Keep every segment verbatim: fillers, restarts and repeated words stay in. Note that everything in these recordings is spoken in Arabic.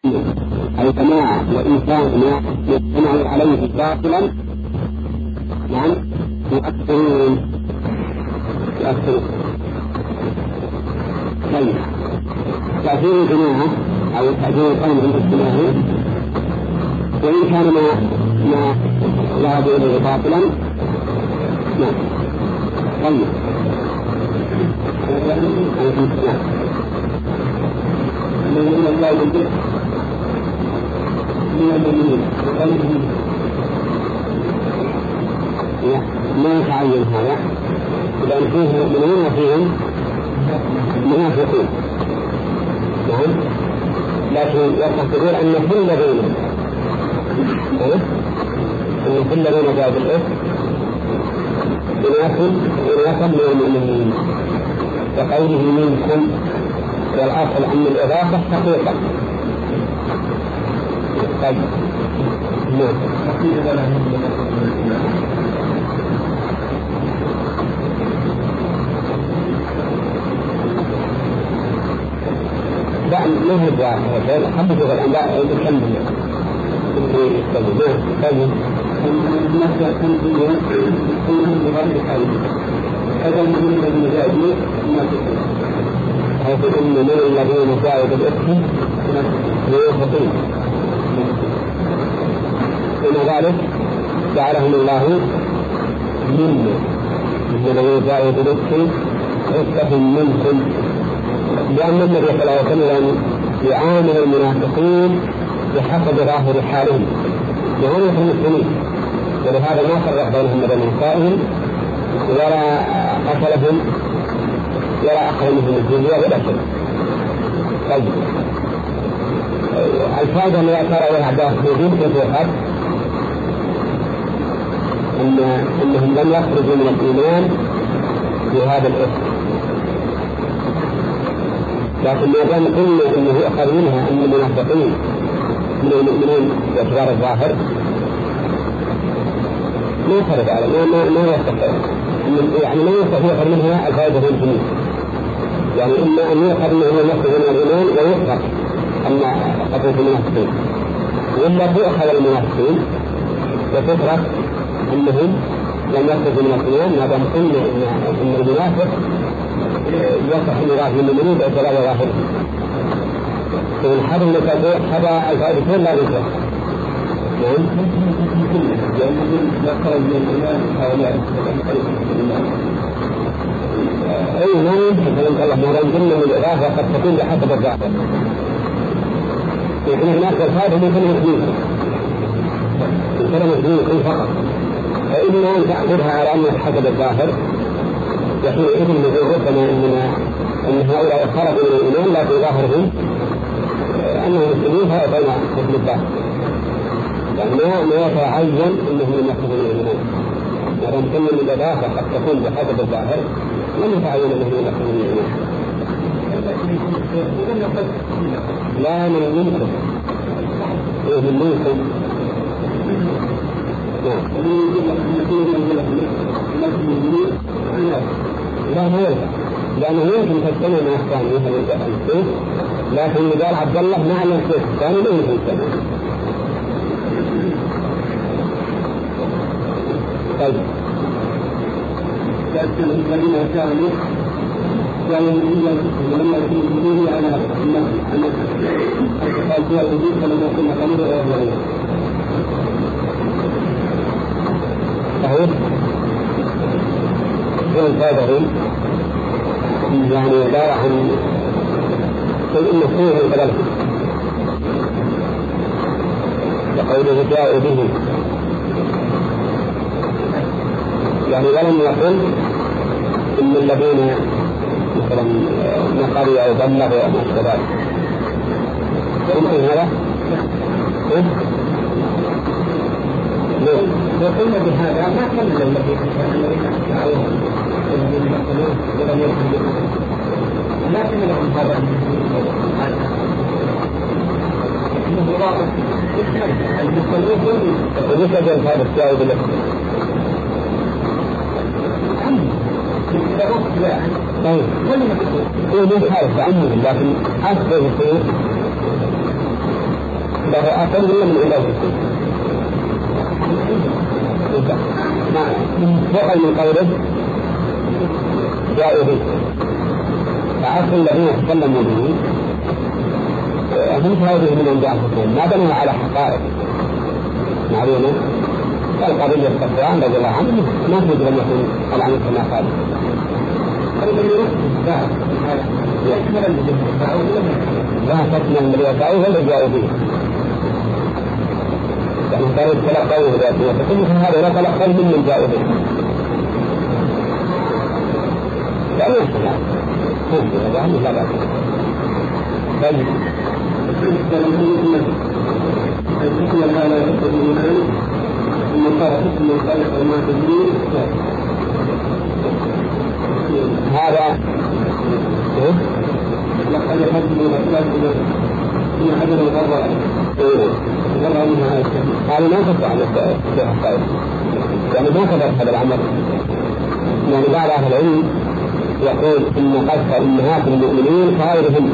أي جماعة وإنسان ما يجتمع عليه باطلا نعم يؤثرون يؤثرون. طيب تأثير الجماعة أو تأثير القوم عند اجتماعه وإن كان ما ما ذهب إليه باطلا نعم. طيب الذين لا يجب من المؤمنين ما يتعين هذا لأن فيه مؤمنين وفيهم منافقين نعم. لكن يقول أن كل الذين أن كل الذين جاءوا بالإثم يناسب يناسب من المؤمنين وقوله منكم والأصل أن الإضافة حقيقة. طيب نعم. لا ما هي دعاء هذا حبة الأنباء يكمل في التوبة. طيب الناس يكملون كلهم بغير حال هذا من المجاهدين حيث أن من الذين جاءوا بالإثم ليوفقون إن ذلك جعلهم الله منا من الذين جاءوا بالإثم عفة منكم لأن النبي صلى الله عليه وسلم يعامل المنافقين بحسب ظاهر حالهم وهم المسلمين ولهذا ما فرق بينهم وبين نسائهم ولا قتلهم ولا أخرجهم الجزية ولا شيء. طيب الفائدة التي أشار إليها عباس بن في أن أنهم لم يخرجوا من الإيمان بهذا الإثم، لكن ما دام قلنا أنه يؤخذ منها أن المنافقين من المؤمنين باعتبار الظاهر ما فرق على ما ما ما يستطيع يعني ما يستطيع منها الفائدة الجميل يعني إما أن يؤخذ منها المخرج من الإيمان ويؤخذ أن قتل المنافقين وإلا تؤخذ المنافقين وتترك أنهم لم يخرجوا من الإيمان ما دام قلنا أن المنافق يصح مراد من المؤمنين باعتبار ظاهره. فمن حد المتابع حدا الفائدتين لا يصح. نعم. أي ما يمكن أن الله ما رجل من الإضافة قد تكون بحسب الظاهر. يعني هناك الفائدة ممكن يكون يمكن يكون فقط. فإما أن تأخذها على أنه حسب الظاهر يحينئذ نقول ربما أننا أن هؤلاء خرجوا من الإيمان لكن ظاهرهم أنهم مسلمين فأعطينا حكم الظاهر يعني ما يتعين أنهم يخرجوا من الإيمان ما دام كل من الإضافة قد تكون بحسب الظاهر لم يتعين أنهم يخرجوا من الإيمان. لا من منكم إيه من منكم لا ما يرجع لأنه يمكن تجتمع مع الثاني مثل السيف لكن قال عبد الله ما علم السيف الثاني لا يمكن تجتمع. طيب الذين كانوا كانوا لما يكونوا على أن قال فيها الوجود فلما كنا قليلا ويغيرون صحيح كان فادهم يعني عبارة عن شيء مفهوم الكلام وقوله جاءوا به يعني ولم يقل إن الذين مثلا نقلوا أو بلغوا أو مشتبات يمكن هذا؟ لو قلنا بهذا ما كمل الذي لكن لهم هذا وليس جل هذا الشاهد لك طيب هو من حالة عنه لكن أصبح الشيء له أثر ولا من علاج فوق من قوله جاءوا به. فأصل الذين تكلموا به هم شهدوا من عند أنفسهم ما بنوا على حقائق معلومة. القضية الصفوان رضي الله عنه ما تجد أن يكون العمل كما قال. لا تكمل من يدعوه ولا جاءوا به. يعني كانوا يتلقوا ذاتية فكل هذا لا تلقوا من من جاءوا به. لا يحصل هذا عنه لا بأس. بل الحكمة كان يحصل من ثم قال حكم الخالق وما تدري هذا لقد يحدث من أسلاك من عدم الغرة الغرة منها هذا ما تفعل في الحقائق يعني ما كذب هذا العمل. يعني بعض أهل العلم يقول إن قذف أمهات المؤمنين خائرهم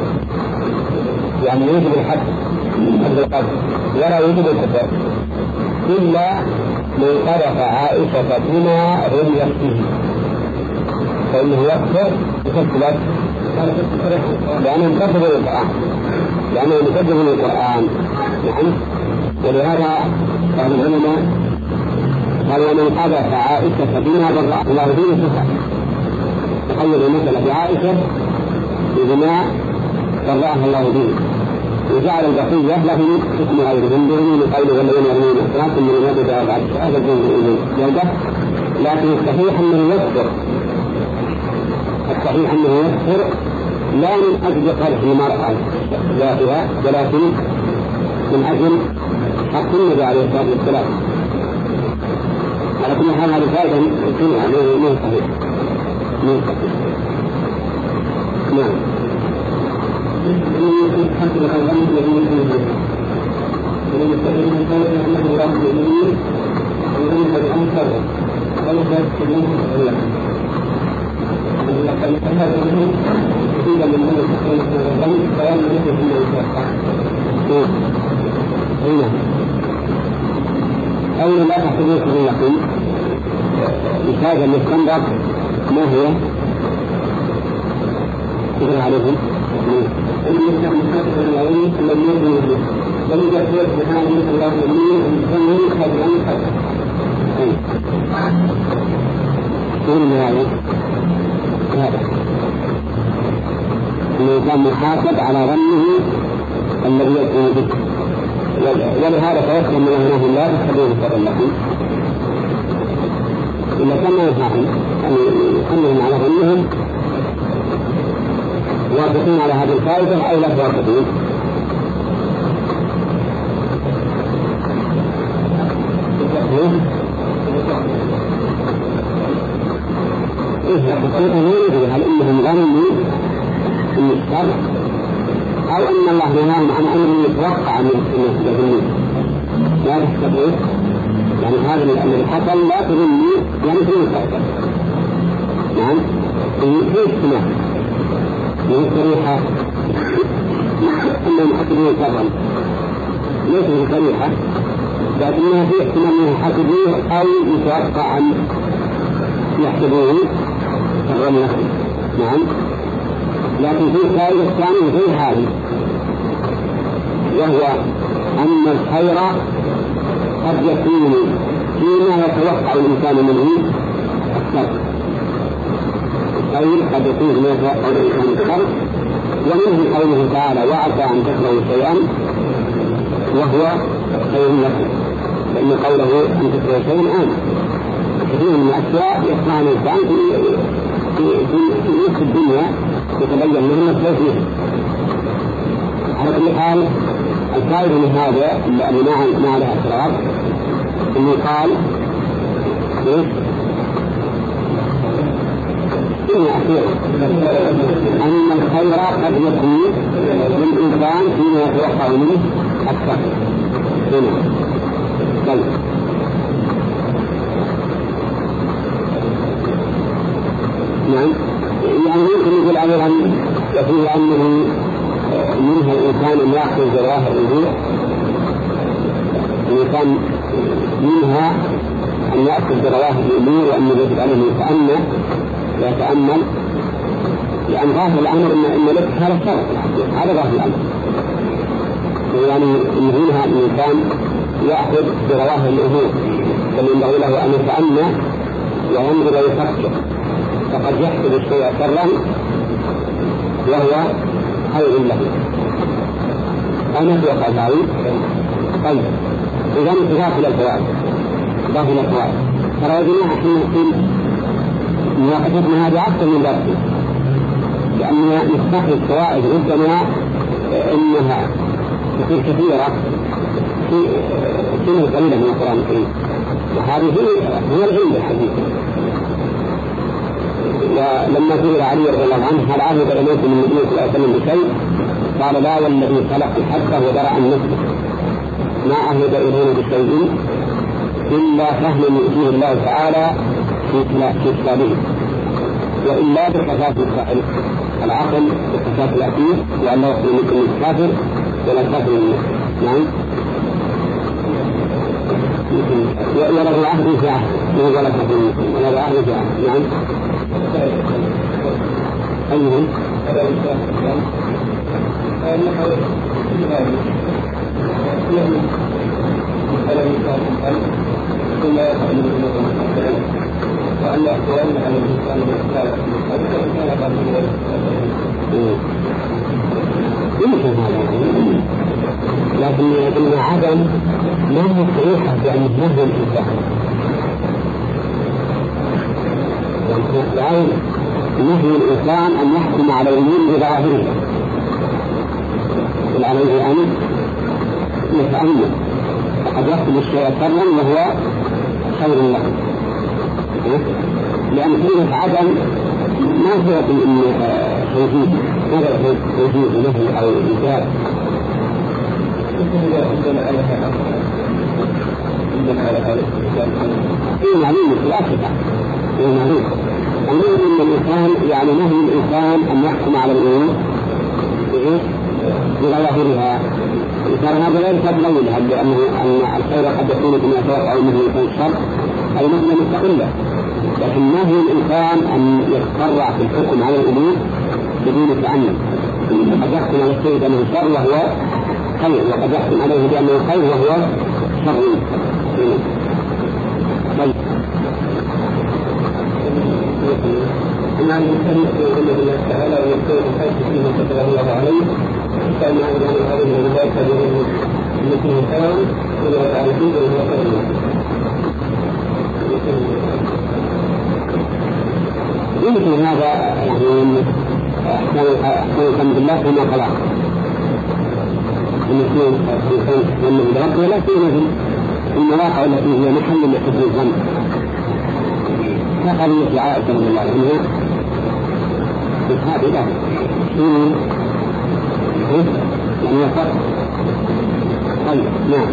يعني يجب الحد حد القذف ولا يجب الكفر إلا من قذف عائشة بما رميت فيه فإنه يكفر بكفلت لأنه مكذب للقرآن لأنه مكذب للقرآن يعني. ولهذا قال العلماء قال ومن قذف عائشة بما برأ الله دين كفر. تخيل المسألة بعائشة بما برأها الله دين وجعل البقية له حكم غيرهم برمين قوله والذين يرمون أسرات من يد بعد هذا الجنة يلده. لكن الصحيح أنه يكفر الصحيح أنه يكفر لا من أجل قرح المرأة ذاتها ولكن من أجل حق النبي عليه الصلاة والسلام. على كل حال هذا فائدة سمع من صحيح من صحيح. نعم الحمد لله الحمد لله ولم يستطيع من قوله أنه الله المؤمنين ولم يستطيع أن يكفر ولم يستطيع أن يكفر لقد هذا الأمر يفيد من أن يستطيع بيان مثل في الإنسان هنا أولا لا تحتاجون في اليقين مثال المستنبط ما هو تقرأ عليهم الذي يستطيع العلم الذي يؤمن به بل يجب بهذه الله المؤمنين المسلمين خير عن خير. شنو المراية؟ هذا الإنسان محاسب على ظنه الذي يؤمن به ولهذا توكل من أهله لا تستطيعون الصبر لكم إلا كما يفعلون يعني يحملون على ظنهم واقفين على هذه الفائدة أو لا واقفين. إيه حقيقة نريد هل إنهم ظنوا إن الشر أو أن الله نهاهم عن أمر يتوقع من الناس لا تستطيع يعني هذا الذي حصل لا تظني يعني في المستقبل. نعم في اجتماع من صريحة أنهم حسبوه شرا ليس بصريحة لكنها في احتمال أنهم حسبوه أو يتوقع أن يحسبوه شرا لهم. نعم لكن في فائدة ثانية غير هذه وهو أن الخير قد يكون فيما يتوقع الإنسان منه الشر. الخير قد يكون فيما يتوقع الإنسان الشر ومنه قوله تعالى وعسى أن تكرهوا شيئا وهو خير لكم لأن قوله أن تكرهوا شيئا آمن كثير من الأشياء يصنع الإنسان في نصف الدنيا يتبين له نفسه فيه. على كل حال الفائدة من هذا اللي ما عليها اعتراض انه قال إنه أخيرا أن الخير قد يكون للإنسان فيما يتوقع منه أكثر. هنا طيب نعم يعني يمكن يقول عليه أن يفيه أنه منها الإنسان الإنسان أن يأخذ بظواهر الوضوء الإنسان منها أن يأخذ بظواهر الأمور وأن يجب عليه أن يتأمل ويتأمل، لأن ظاهر الأمر إن إن لك هذا الشرط هذا ظاهر الأمر، يعني إن منها الإنسان يأخذ بظواهر الأمور بل ينبغي له أن يتأمل وينظر ويفكر، فقد يحسب الشيء شرا وهو خير له. أنا في وقع طيب إذا انتظار إلى الفوائد إضافة إلى الفوائد ترى يا جماعة حين نقول مواقفتنا هذه أكثر من درسنا، لأننا نستخرج الفوائد ربما إنها تصير كثيرة في سنة قليلة من القرآن الكريم، وهذه هو العلم الحديث. ولما سئل علي رضي الله عنه هل عهد إليكم من النبي صلى الله عليه وسلم بشيء؟ قال لا والذي خلق الحق ودرع النفس ما عهد إلينا بشيء إلا فهم يؤتيه الله تعالى في كتابه، وإلا بكفاف العقل بكفاف الأكيد، وأن لا يخلو منكم الكافر ولا كافر منه. نعم ولا العهد في عهد ولا كافر منكم ولا العهد في عهد. نعم أيهم وأن يأتون على الإنسان بالإسلام يمكن هذا، لكن لكن عدم ما هو صحيحة بأن نهي الإنسان، يعني نهي الإنسان أن يحكم على الأمور بظواهرها، عليه أن يتأمل، فقد يحكم الشيء شرا وهو خير له، لأن كلمة عدم ما هو توجيه ماذا توجيه نهي أو إيجاب. إيه معلومة في الأسفة إيه معلومة أنه إن الإنسان يعني نهي الإنسان أن يحكم على الأمور بإيه بظواهرها، إذا هذا لا يرتب لولها، لأنه أن الخير قد يكون كما يتوقع أو أنه يكون الشر أي مثل مستقلة، لكن نهي الإنسان أن يتسرع في الحكم على الأمور بدون تأمل، قد يحكم على الشيء بأنه شر وهو خير، وقد يحكم عليه بأنه خير وهو شر. طيب إن الإنسان يؤمن بالله تعالى ويكون الحج فيه كتب الله عليه كان أيضا هذه الولاية تجري مثل الكلام إلى تعرفين ويوصل يمكن هذا يعني أحسن الحمد لله فيما خلق المسلم من الرب، ولا فيه في المواقع التي هي محل لحفظ الظن كقضية عائشة رضي الله عنها بهذا له يعني يفرق. طيب نعم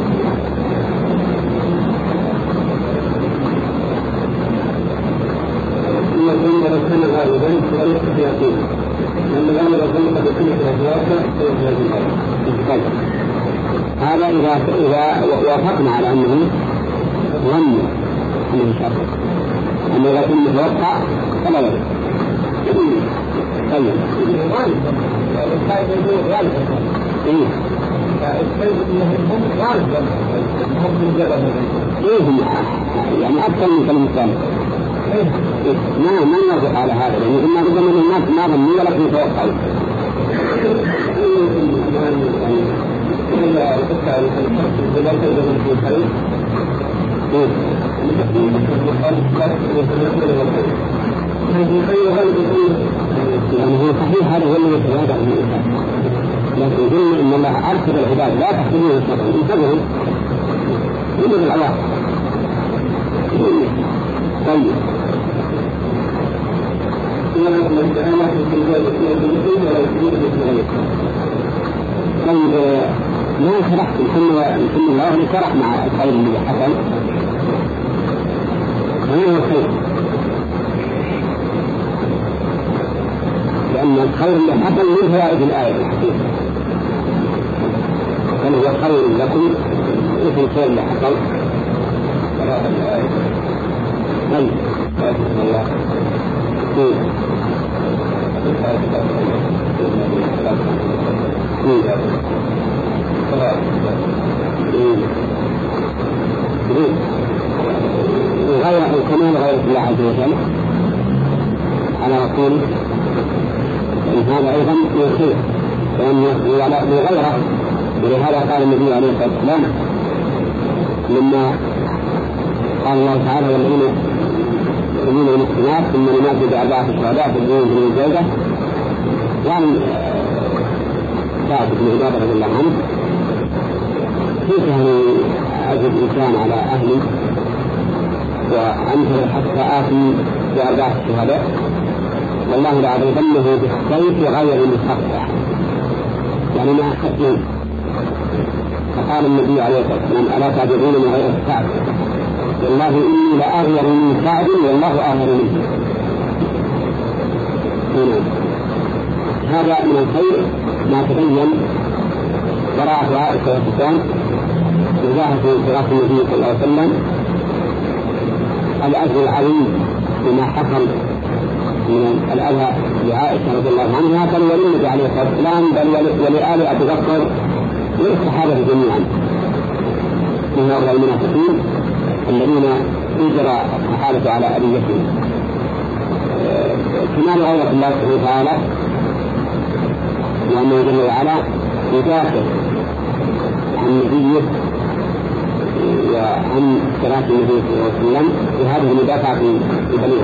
يكون رسول غالبا وليس في يقين لأن الأمر رسول قد يكون في الأجواء طيب هذا إذا إذا وافقنا على أنه ظن أنه شر، أما إذا كان متوقع فلا يجب. طيب إيه يعني أكثر من كلمة ثانية ما ما نرجع على هذا، لأن إما ربما الناس ما ظنوا ولا كانوا يتوقعون. إذا تفكر إذا تجد في الخير يعني هو صحيح هذا هو الذي يتواجع من الإنسان، لكن قلنا إن الله أرسل العباد لا تحسبون الشر انتبهوا يجب العواقب. طيب طيب ما شرحت الحمد الله شرح مع الخير اللي حصل هو الخير، لأن الخير اللي حصل من فوائد الآية الحقيقة بل هو خير لكم مثل الخير اللي حصل. طيب الله غير الكمال غير الله عز وجل على رسوله، إن هذا أيضا من خير لأنه غيره. ولهذا قال النبي عليه الصلاة والسلام لما قال الله تعالى والذين يؤمنون بالمحسنات ثم ينادوا بأربعة شهداء في الدين من الزوجة، يعني ثابت بن عبادة رضي الله عنه كيف يعني أجد إنسان على أهلي وأنت حتى آتي بأربعة شهداء والله لأضربنه بالسيف غير المستقطع، يعني ما أخذ. فقال النبي عليه الصلاة والسلام ألا تعجبون من غير السعد والله إني لأغير من سعد والله أغير منه. هذا من الخير ما تبين براءة عائشة وسفيان وجاء في صراط النبي صلى الله عليه وسلم الأجر العظيم بما حصل من الأذى لعائشة رضي الله عنها بل وللنبي عليه الصلاة والسلام بل ولآل أبي بكر والصحابة جميعا من هؤلاء المنافقين الذين أجرى الصحابة على أذيتهم. كمال غيرة الله سبحانه وتعالى وأنه جل وعلا يدافع عن نبيه وعن صراط النبي صلى الله عليه وسلم وهذه المدافعة البليغة.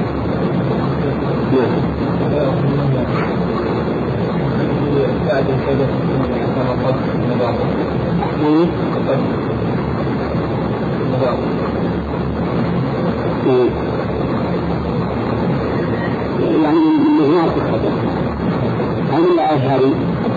يعني من هنا القصة هذه الآية هذه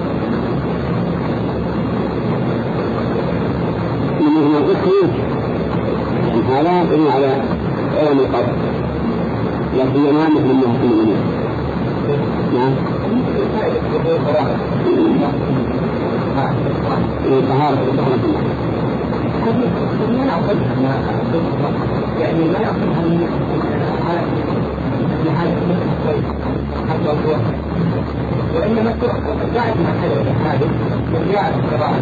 من هنا القصة يعني هذا يبني على علم القدر لكن ما مثل الله في المؤمنين. نعم طهارة يعني ما يأخذها من حتى الوقت وإنما جاءت من هذه وجاءت الصراحة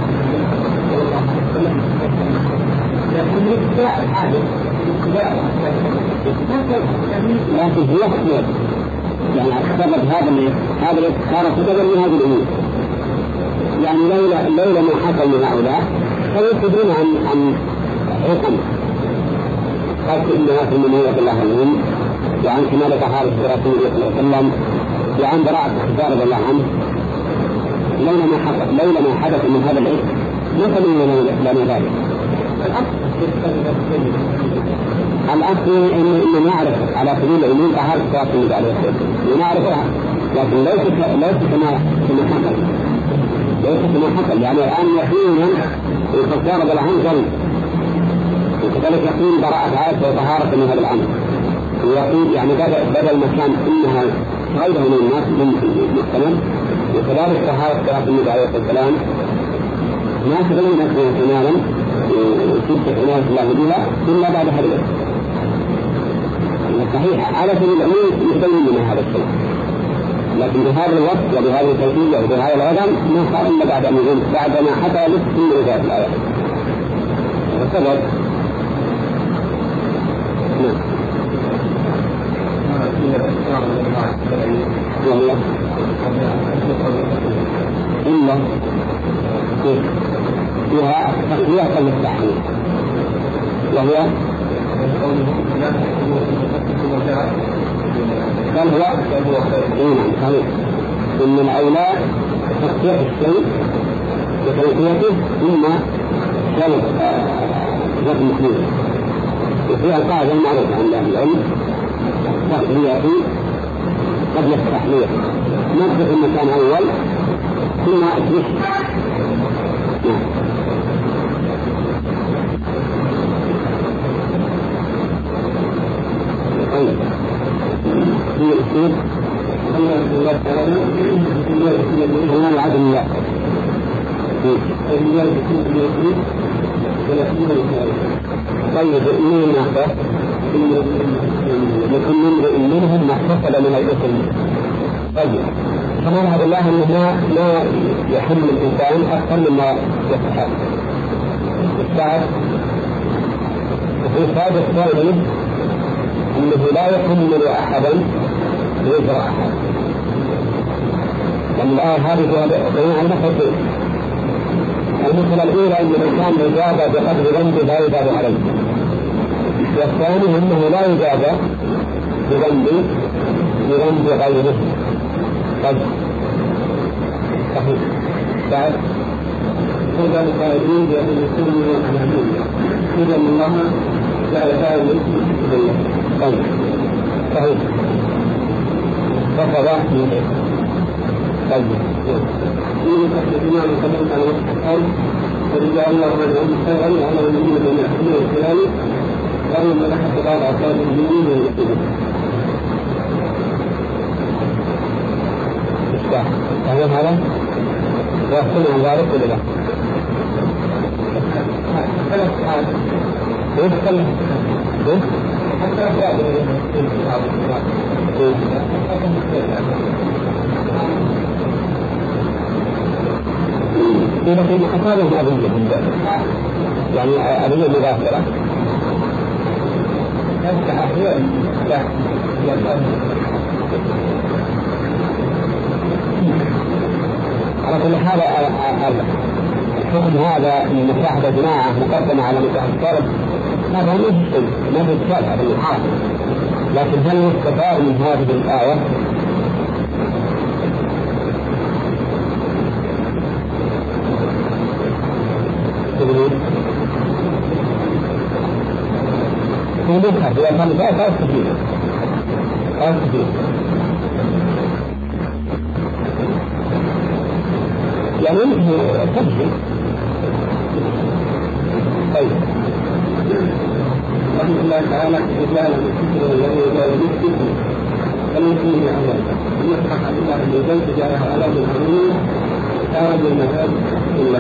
لكن جاء الحادث لكن هي خير يعني سبب هذا هذا صار سببا لهذه الأمور. يعني لولا لولا ما حصل من هؤلاء فيخبرون عن عن حكم قال إنها في المنية بالله عنهم وعن كمالة حال رسول الله صلى الله عليه وسلم وعن براءة الخزار رضي الله عنه. لولا ما حصل لولا ما حدث من هذا العلم ما سمعنا لنا ذلك. الأصل إنه نعرف على سبيل العلوم طهارة صلاة النبي عليه الصلاة والسلام ونعرفها لكن ليس ليس كما كما حصل ليس كما حصل. يعني الآن يقينا الخزار رضي الله عنه جل وكذلك يقين براءة عائشة وطهارة من هذا الأمر ويقين يعني بدل ما كان إنها غيره من الناس من السلام وكذلك طهارة صلاة النبي عليه الصلاة والسلام ما تبين أنها تماما وتبقى عناية الله بها إلا بعد هذا صحيح على سبيل العلوم يبين لنا هذا الشيء لكن بهذا الوقت وبهذه الكيفية وبهذا العدم ما صار إلا بعد أن يقول بعد ما حتى لسه من رجال الآية وسبب والله إلا فيها تقوية للتحريم وهي قال هو صحيح إن الأولى تقوية الشيء وتقويته ثم شرط ذات المخلوق. وفيها القاعدة المعروفة عند أهل العلم تقوية قبل التحليل نبدأ في المكان أول ثم أترك. طيب في الأسلوب هنا العدم لا طيب مين ناخذ؟ لكل امرئ منهم ما احتسب من الاثم. طيب كما نعلم الله انه ما ما يحمل الانسان اكثر مما يستحق. السعد وفي الفائدة الثانية انه لا يحمل احدا ويجرى احد. لأن الآية هذه فيها بيان عن نفسه. المسألة الأولى أن الإنسان يجاب بقدر ذنبه لا يجاب عليه، والثاني أنه لا يجاب بذنب بذنب غيره. طيب صحيح. بعد وذلك يريد أن يكون من الأمين إذا الله جعل هذا الاسم بالله. طيب صحيح. فقط طيب من الإمام قبل على وقت ورجع الله من أمثال على المدينة من أحمد الخلال قالوا من أحد بعض أصحاب المدينين ويقتلون. إشتاح تعلم هذا؟ ويحصل عن ذلك ولا لا؟ ثلاث ساعات ليش ثلاث ليش؟ حتى أفراد لكن أصابهم أبية من ذلك، يعني أبية مغافرة يفتح أحيان على كل حال. الحكم هذا من مشاهدة جماعة مقدمة على مشاهدة الطالب هذا ما في شيء، ما في إشكال هذا الحال. لكن هل يستفاد من هذه الآية؟ هو مذهب إذا كان ذا فاس كثير فاس كثير يعني مثل تبجي. طيب رحمة الله تعالى إجلال الكفر والذي يجال بالكفر فليسميه عذاب يفتح عن الله عز وجل تجاره عذاب العظيم كارب المذهب إلا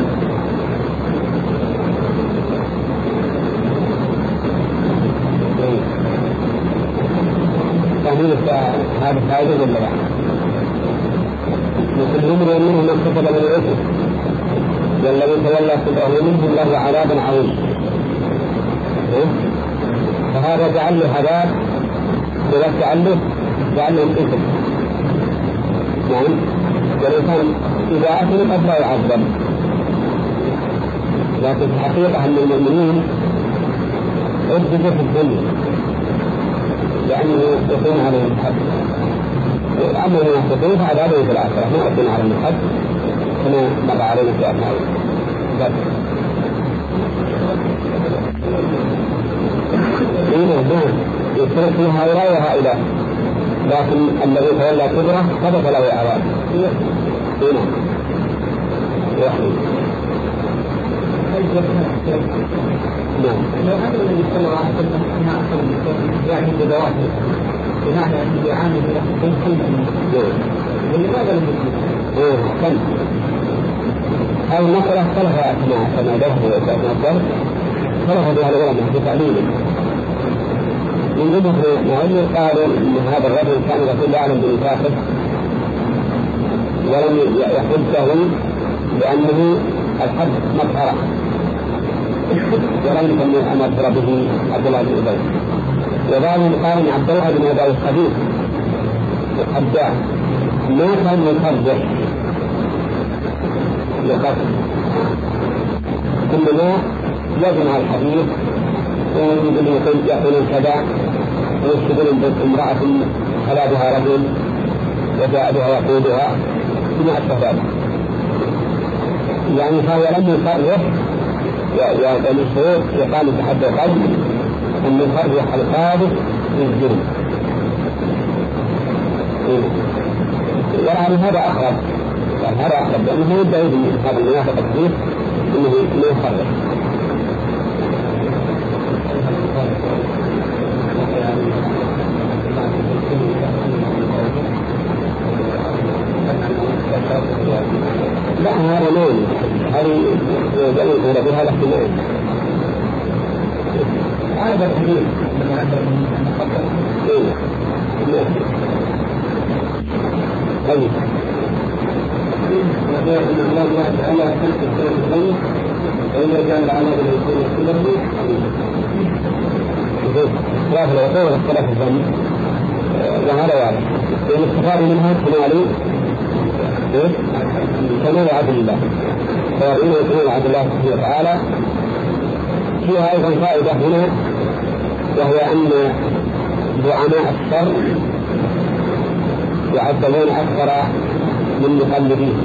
هذا فائدة ولا لا؟ وكل امرئ منهم ما اكتسب من الإثم والذي تولى كبره منهم له عذاب عظيم. فهذا جعل له عذاب ولا جعل له جعل له الإثم. يعني والإنسان إذا أثم قد لا يعذب، لكن الحقيقة أن المؤمنين عذبوا في الدنيا لأنه يقوم عليهم الحد. أما المنافقين فعذابهم في الآخرة ما يقوم عليهم الحد كما مضى علينا في أبنائه. يشترك في هؤلاء وهؤلاء، لكن الذي تولى كبره ثبت له عذاب. هنا نعم. لو هذا الذي صلى الله عليه وسلم أنها أصل يعني بذواته بمعنى أنه يعاني من أحسن كلمة ولماذا لم يكن؟ إيه كم هذه المسألة اختلف أثناء أثناء درسه وأثناء الدرس اختلف بها العلماء في تعليمه. من ضمن معلم قالوا أن هذا الرجل كان رسول يعلم بنفاقه ولم يحده لأنه الحد مظهرة ولم يكن أن أمر به عبد الله بن أبي. وذلك قال أن عبد الله بن أبي الخبيث الخداع ما كان يصرح لقتل، كلما يجمع الحديث ويريد أن يقول كذا ويشتغل بامرأة خلا بها رجل وجاء بها يقودها بما أشبه ذلك. يعني فهو لم يصرح ومن الشروط إقامة حد القلب أن يصرح القاذف بالجرم. يعني هذا أقرب هذا أقرب لأنه يدعي هذا المنافق الكبير أنه لا يصرح. لا هذا نوم، هذه جميل بها الاحتمال. هذا الحديث طيب الله تعالى خلق السيد الغيب وإذا كان العمل بالعقول السلبي اختلاف العقول واختلاف الظن وهذا واضح. والاستفادة منها كمال كمال عدل الله، فيرون كمال عدل الله سبحانه وتعالى. فيها أيضا فائدة هنا، وهي أن زعماء الشر يعذبون أكثر من مقلدين.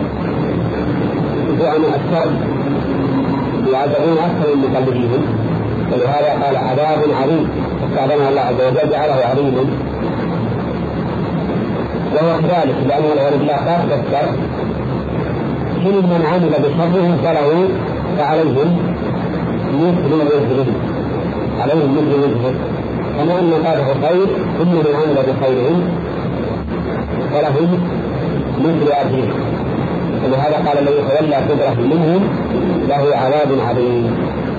زعماء الشر يعذبون أكثر من مقلدين، ولهذا قال عذاب عظيم، استعظمها الله عز وجل جعله عظيما. وهو كذلك لأنه العياذ بالله قاصد الشر، كل من عمل بشره فله فعليهم مثل وجهه، عليهم مثل وجهه، كما أن قاله خير كل من عمل بخيرهم فلهم مثل أجره. ولهذا قال الذي تولى كبره منهم له عذاب عظيم.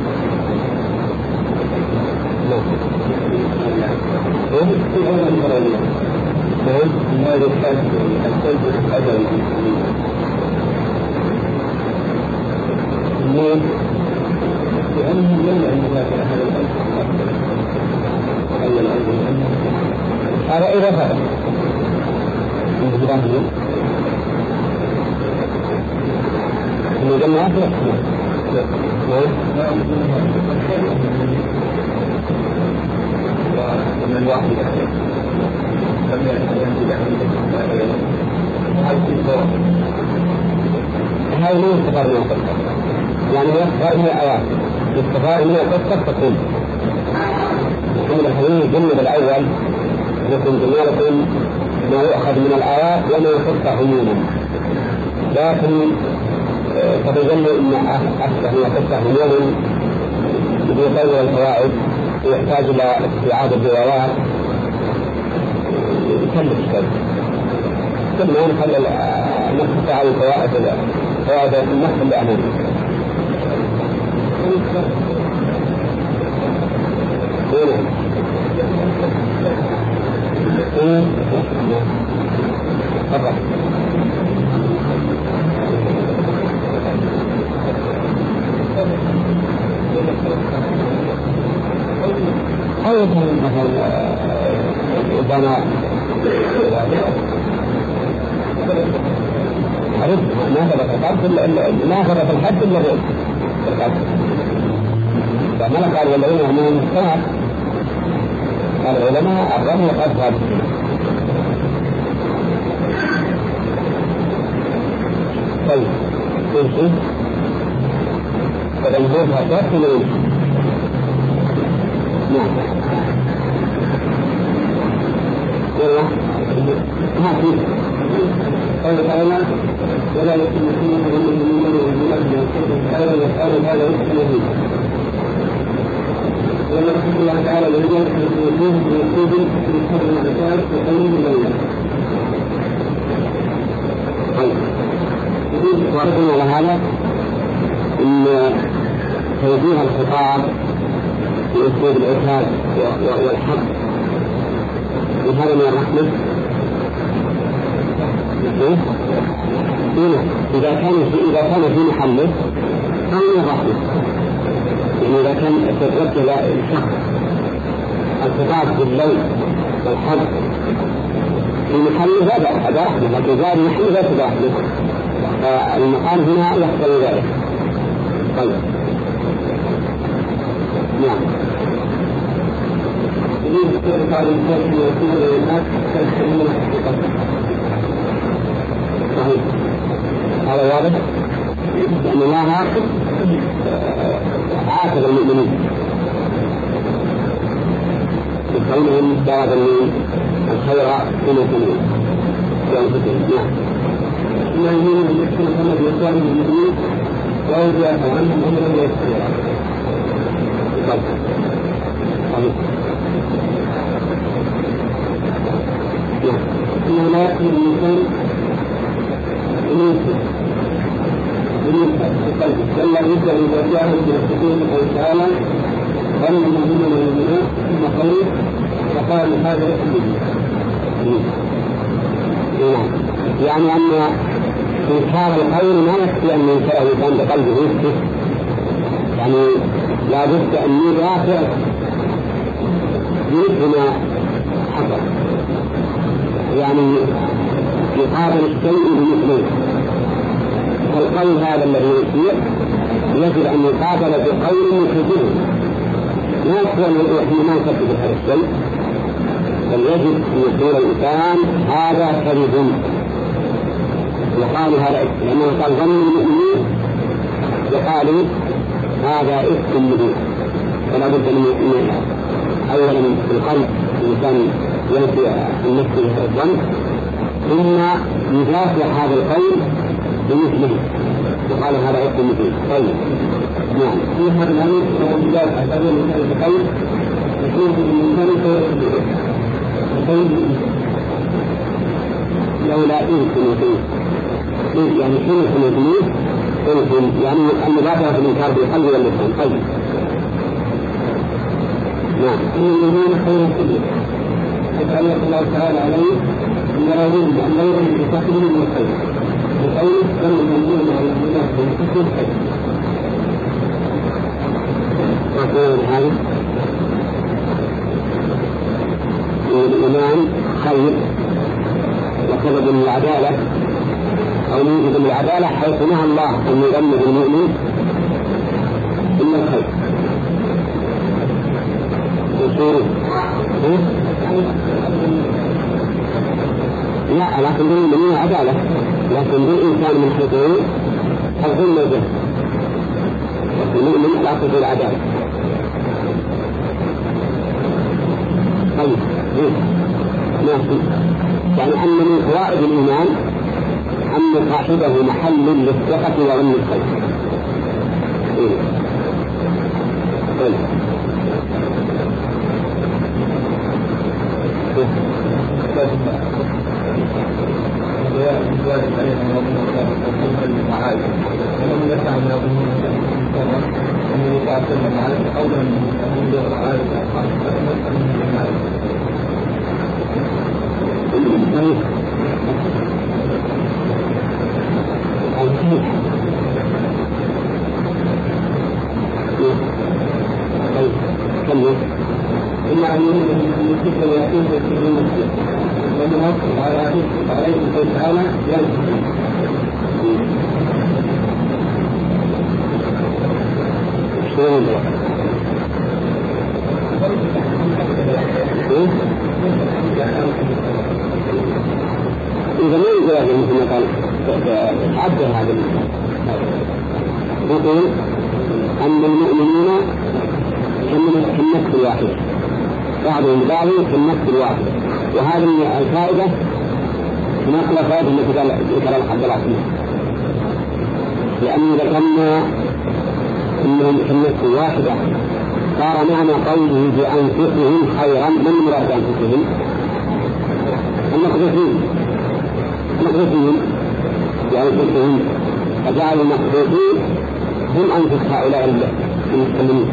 هذا إذا فرق من جماعة من واحد هذا لا يستفاد من القصة، يعني يستفاد من الآيات، يستفاد من القصة تكون محمد الحبيب جنب الأول يكون جمالة ما يؤخذ من الآيات وما يخص عموما، لكن تتجلى أن أكثر من قصة عموما بيطول الفوائد ويحتاج إلى استيعاب الروايات يكلف شوي. ثم نخلي نقص على الفوائد فوائد النحو الأمام. فقط أو مثلا إذا أنا عرفت ما ثبت الحد ما ثبت الحد إلا بالقتل، فملك قال والذين هم المجتمع قال العلماء الرمي قد ثبت. طيب يمشي فالجوزها ثبت ولا يمشي؟ نعم يلا ما في قال تعالى ولا يكون فيه من المؤمنين والمؤمنات قال يسأل هذا يسأل به ولا رحمه الله تعالى ولذلك يكون بيكتب في الحر العشار وقيم الليلة. طيب يقول وردنا على هذا ان توجيه الخطاب بأسلوب الإرشاد والحق وهذا من الرحمة. إذا كان في إذا كان في محله فهو من الرحمة، يعني إذا كان تتوجه إلى الشخص الخطاب بالليل والحق في محله هذا رحمة، لكن إذا محله لا تبقى رحمة، فالمقام هنا يحصل ذلك. طيب نعم يريد السؤال عن الفرق ويكون للناس كالسلمون حقيقة. صحيح هذا واضح لأن الله عاتب المؤمنين بقولهم بعض الخير في المؤمنين بأنفسهم. نعم إنه يريد أن يكون محمد يسوع المؤمنين ويرجع عنهم أمرا ويسيرا. إنه لا يكون الإنسان جل يبدأ بوجهه بنفسه تعالى ظن المؤمنون والمؤمنات ثم قوله وقال هذا يعني أن إنكار القول ما يكفي أن ينكره الإنسان بقلبه يكفي، يعني لا بد أن يدافع مثل ما حصل، يعني يقابل الشيء بمثله. القول هذا الذي يصير يجب أن يقابل بقول مثله، لا يكون إحنا ما نثبت هذا الشيء، بل يجب أن يقول الإنسان هذا كذب، وقال هذا إفك، لأنه قال ظن المؤمنين وقالوا هذا إفك مبين. فلا بد من أولا في القلب الإنسان ينفي عن نفسه هذا الظن، ثم يدافع هذا القول بمثله وقال هذا إفك مبين. طيب نعم، في هذا الأمر لو يدافع هذا القول يكون الإنسان لو لا يمكن يكون يعني شنو يكون يكون يعني المدافعة في الإنكار بالقلب واللسان. طيب نعم، المؤمنون خير كبير يتعلق الله تعالى عليه أن يرون أن يرون بصاحبهم من الخير بقوله كم المؤمنون على المناس بمسكين خير. وقال هذا الإيمان خير وسبب من العدالة أو موجب من العدالة، حيث نهى الله أن يؤمن المؤمن إلا الخير. يصير لا، لكن بالمؤمنين عدالة، لكن بالإنسان من حيث الظلم والجهل. المؤمن لا تقول عدالة. طيب ماشي، يعني أن من فوائد الإيمان أن صاحبه محل للثقة وظن الخير. إيه. طيب إلا أن يريد أن يكتب ويكون في المسجد ومنصر على عليه تعالى ينسى. إذا ما يقول هذا مثل ما قال تعبر هذا يقول أن المؤمنين في النفس الواحد، بعضهم بعض في النفس الواحد، وهذه الفائدة نقل فائدة التي قال ذكر الحد العظيم، لأن ذكرنا أنهم في النفس الواحدة صار معنى قوله بأنفسهم خيرا. من مراد بأنفسهم؟ المقذوفين المقذوفين بأنفسهم، فجعلوا المقذوفين هم أنفس هؤلاء المسلمين.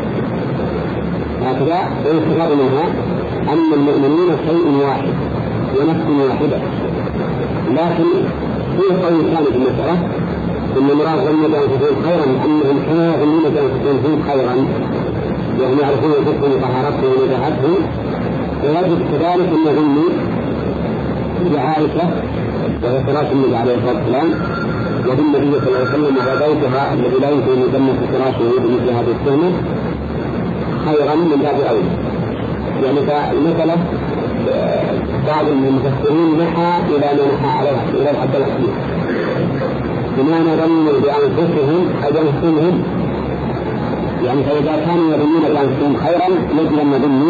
هكذا ويستفاد منها أن المؤمنين شيء واحد ونفس واحدة. لكن فيه قول ثاني في المسألة إن مراد ظن بأنفسهم خيرا أنهم كانوا يظنون بأنفسهم خيرا، وهم يعرفون أنفسهم وطهارتهم ونزاهتهم، ويجب كذلك أن يظنوا بعائشة وهي فراش النبي عليه الصلاة والسلام وبالنبي صلى الله عليه وسلم وبيتها الذي لا يمكن أن يسمى في فراشه بمثل هذه التهمة خيرا من باب أولى. يعني فالمثلة بعض المفسرين نحى إلى ما نحى عليه إلى الحد الأخير، بمعنى ظنوا بأنفسهم أي بأنفسهم، يعني فإذا كانوا يظنون بأنفسهم خيرا يجب أن يظنوا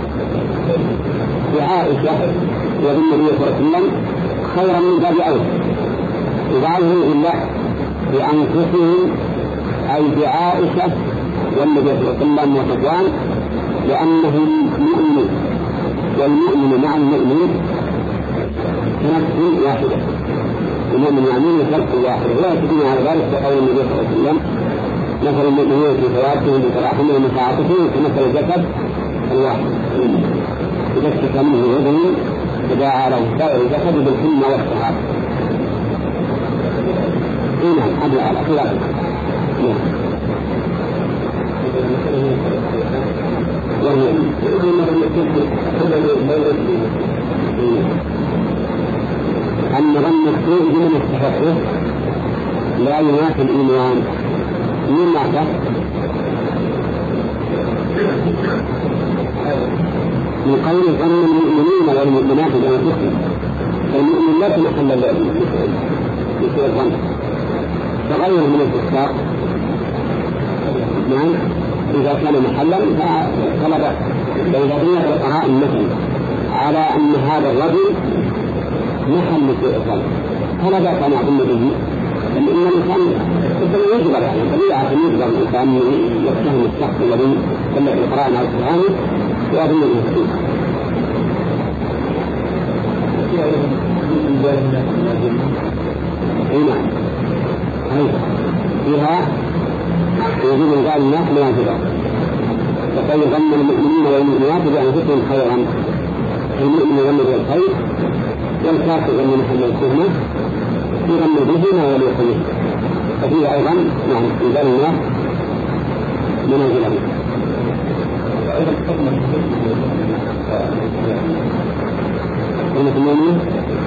بعائشة وظن النبي صلى الله عليه وسلم خيرا من باب أولى. وبعضهم إلا بأنفسهم أي بعائشة والنبي صلى الله عليه وسلم وصفوان، لأنهم مؤمنون، والمؤمن مع المؤمن كنفس واحدة، المؤمن يعمل كنفس واحدة، ولا يتكلم على ذلك بقول النبي صلى الله عليه وسلم مثل المؤمنين في توادهم وتراحمهم وتعاطفهم كمثل الجسد الواحد، إذا اشتكى منه عضو تداعى له سائر الجسد بالحمى والسهر. نعم هذا على خلاف. أن ظن السوء بمن يستحقه لا ينافي الإيمان من ماذا؟ من قول ظن المؤمنين والمؤمنات بأنفسهم، فالمؤمن لا تنحل لسوء الظن فغير من الفساق. نعم إذا كان محلا فلا بأس، فإذا بنيت القرائن مثلا على أن هذا الرجل محل لسوء الظن فلا بأس أن يظن به، لأن الإنسان يجبر يعني طبيعة يجبر الإنسان يتهم الشخص الذي تم القرائن على القرآن ويظن به. نعم فيها يجب أن قال الناس منازلة، فقد ظن المؤمنين والمؤمنات بأنفسهم خيرا، المؤمن يظن بالخير والكافر يظن محل التهمة يظن به ما يليق به، ففيه أيضا نعم في قال الناس منازلة. المؤمنين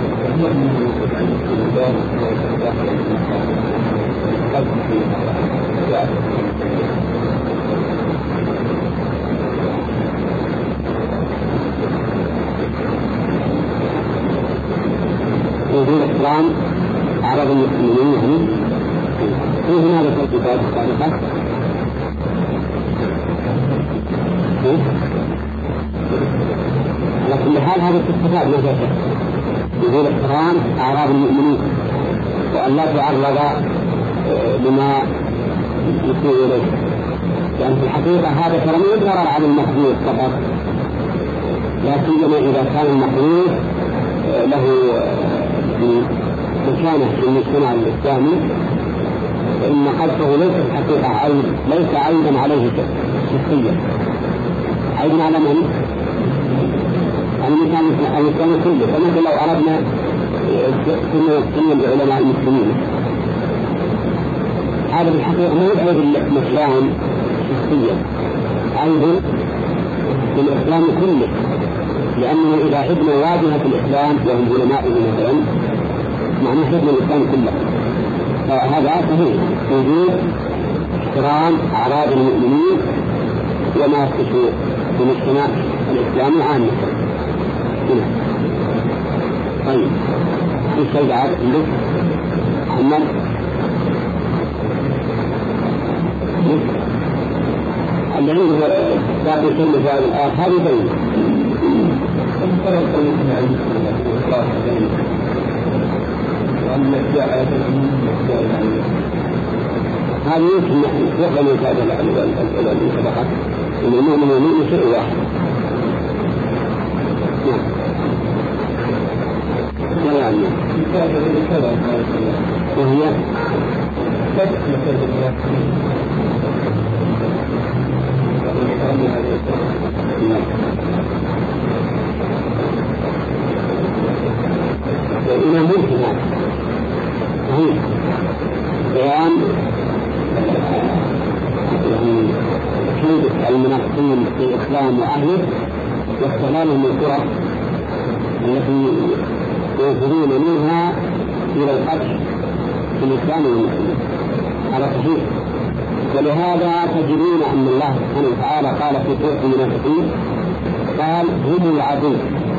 وجود احترام أعراض المؤمنين يعني في هذا الكتاب السابقة على كل حال هذا الكتاب ما جاء وجود احترام أعراض المؤمنين وأن لا تعرض بما يسيء إليه، لأن في الحقيقة هذا كلام يظهر على المخلوق فقط، لا سيما إذا كان المخلوق له مكانة في المجتمع الإسلامي، فإن قذفه ليس في الحقيقة عيب، ليس عيبا عليه شخصيا، عيبا على من؟ على المكان كله. فمثل لو أردنا سنة بعلماء المسلمين هذا بالحقيقة ما يعيب الإسلام شخصيا، عيب في الإسلام كله، لأنه إذا عبنا واجهة الإسلام وهم علماء مثلا معناه عبنا الإسلام كله، فهذا صحيح وجود احترام أعراض المؤمنين وما يستشير في المجتمع الإسلامي عامة. طيب في شيء بعد عندك محمد؟ اللي عنده باقي شيء مثال الآخر هذه بين هذا يمكن يقبل من هذا المسابقات إن المؤمن والمؤمن شيء واحد. نعم وهي إلى ممكن صحيح بيان كيد المنافقين في الإسلام وأهله واستغلالهم الفرص التي ينفذون منها إلى القتل في الإسلام والمسلمين، هذا صحيح. ولهذا تجدون أن الله سبحانه وتعالى قال في سورة المنافقين قال هم العدو،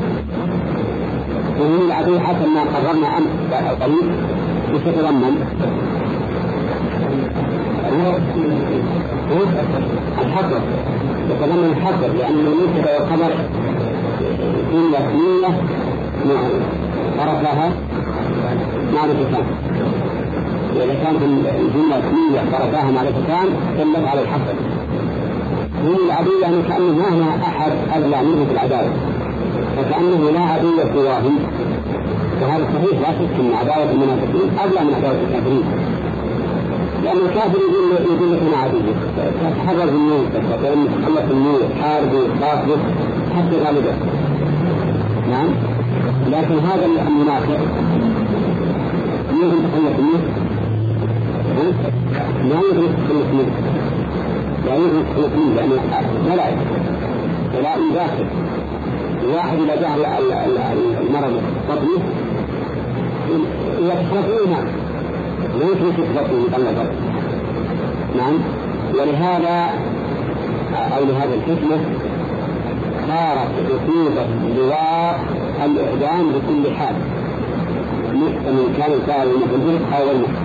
وهم العدو حسب ما قررنا أمس بعد قليل يتضمن الحظر، يتضمن الحظر لأن المناسبة والخبر جملة اسمية طرفها معرفتان، وإذا كانت الجملة اسمية طرفها معرفتان دلت على الحظر. هم العدو يعني كأنه ما هنا أحد أغلى منه في العداوة، فكأنه لا عدو سواهم وهذا صحيح لا شك أن عداوة المنافقين أغلى من عداوة الكافرين، لأن الكافر يقول يقول لك أنا عدو تتحرر بالنور تستطيع تخلص النور حاربه قاصده حتى غالبه. نعم، لكن هذا المنافق يمكن تخلص النور لا يمكن تخلص النور لا يمكن تخلص النور لأنه ملعب ولا داخل. الواحد إذا جاء المرض الطبي يتخلصونه لا يمكن تخلصه يطلق. نعم، ولهذا أو لهذا الحكمة صارت عقوبة لواء الإعدام بكل حال من كان الفاعل المفروض أو المفروض.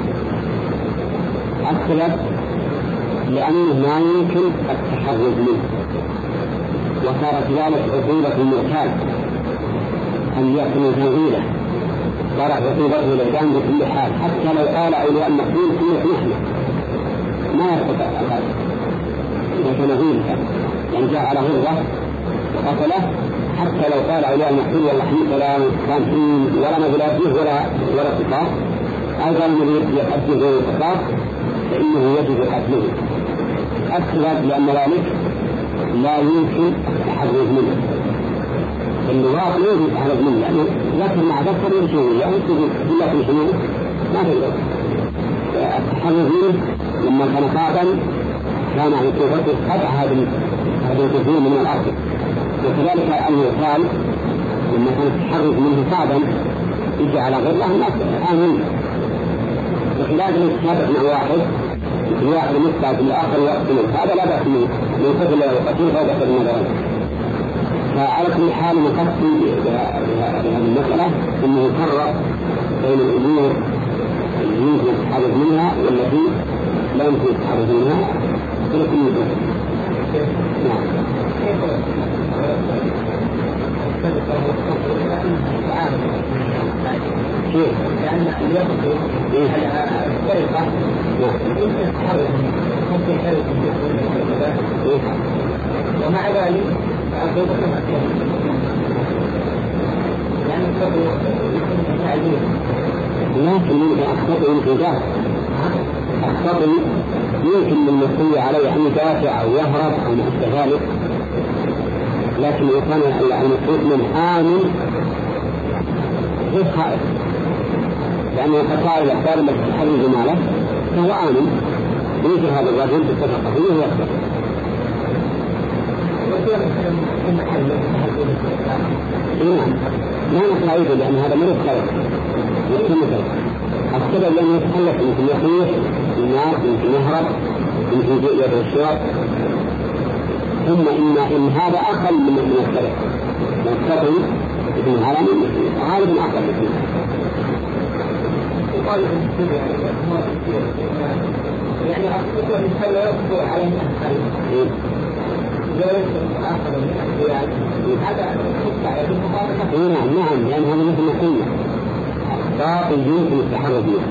السبب لأنه ما يمكن التحرز منه، وصارت ذلك عقوبة المعتاد أن يكون تنغيله، صارت عقوبته الإعدام بكل حال حتى لو قال أولياء المقتول كله نحن ما يستطيع القتل إذا كان غيره يعني جاء على غرة وقتله، حتى لو قال أولياء المقتول والله حين ولا كان حين ولا مبلغ فيه ولا ولا قصاص أيضا يريد يقتل غير القصاص فإنه يجب قتله. السبب لأن ذلك لا يمكن التحرز منه، اللواط لا يمكن التحرز منه لأنه ذكر مع ذكر يمشي يعني إلا في الحنون ما في الوقت. التحرز منه لما كان صعبا كان عقوبته قطع هذه هذه الكثير من الأرض، وكذلك المعتاد لما كان التحرز منه صعبا يجي على غيره الناس آمين، وخلاف الاتفاق مع واحد واحد مستعد الآخر يقتله هذا لا بأس منه من قتل وقتل أو قتل المدرسة. فعلى كل حال نقسم بهذه المسألة أنه يفرق بين الأمور التي يمكن التحرز منها والتي لا يمكن التحرز منها في كل مدة. نعم. كيف؟ لأن اليقظة السرقة يمكن التحرز ممكن يحرز ومع ذلك عقوبة لأن الصبر يمكن تعليم لكن يمكن الصبر يمكن جاه الصبر يمكن من يستوي عليه أن يدافع أو يهرب أو ما أشبه ذلك، لكن يكون المفروض من آمن غير خائف لأنه قد صار الأخبار التي تحرز ماله فهو آمن يجري هذا الرجل تتفق فيه ويخبر. نعم ما نقل أيضا لأن هذا مرض خلق يمكن مثل السبب لأنه يتخلف يمكن يخيف الناس يمكن يهرب يمكن يدعو الشوط، ثم إن, إن هذا أقل من من السبب من السبب ابن هلم غالب أقل منه. يعني أصدقوا الإنسان لا يقدر على الناس نعم نعم لأن هذا مثل ما قلنا باطل يمكن التحرز منه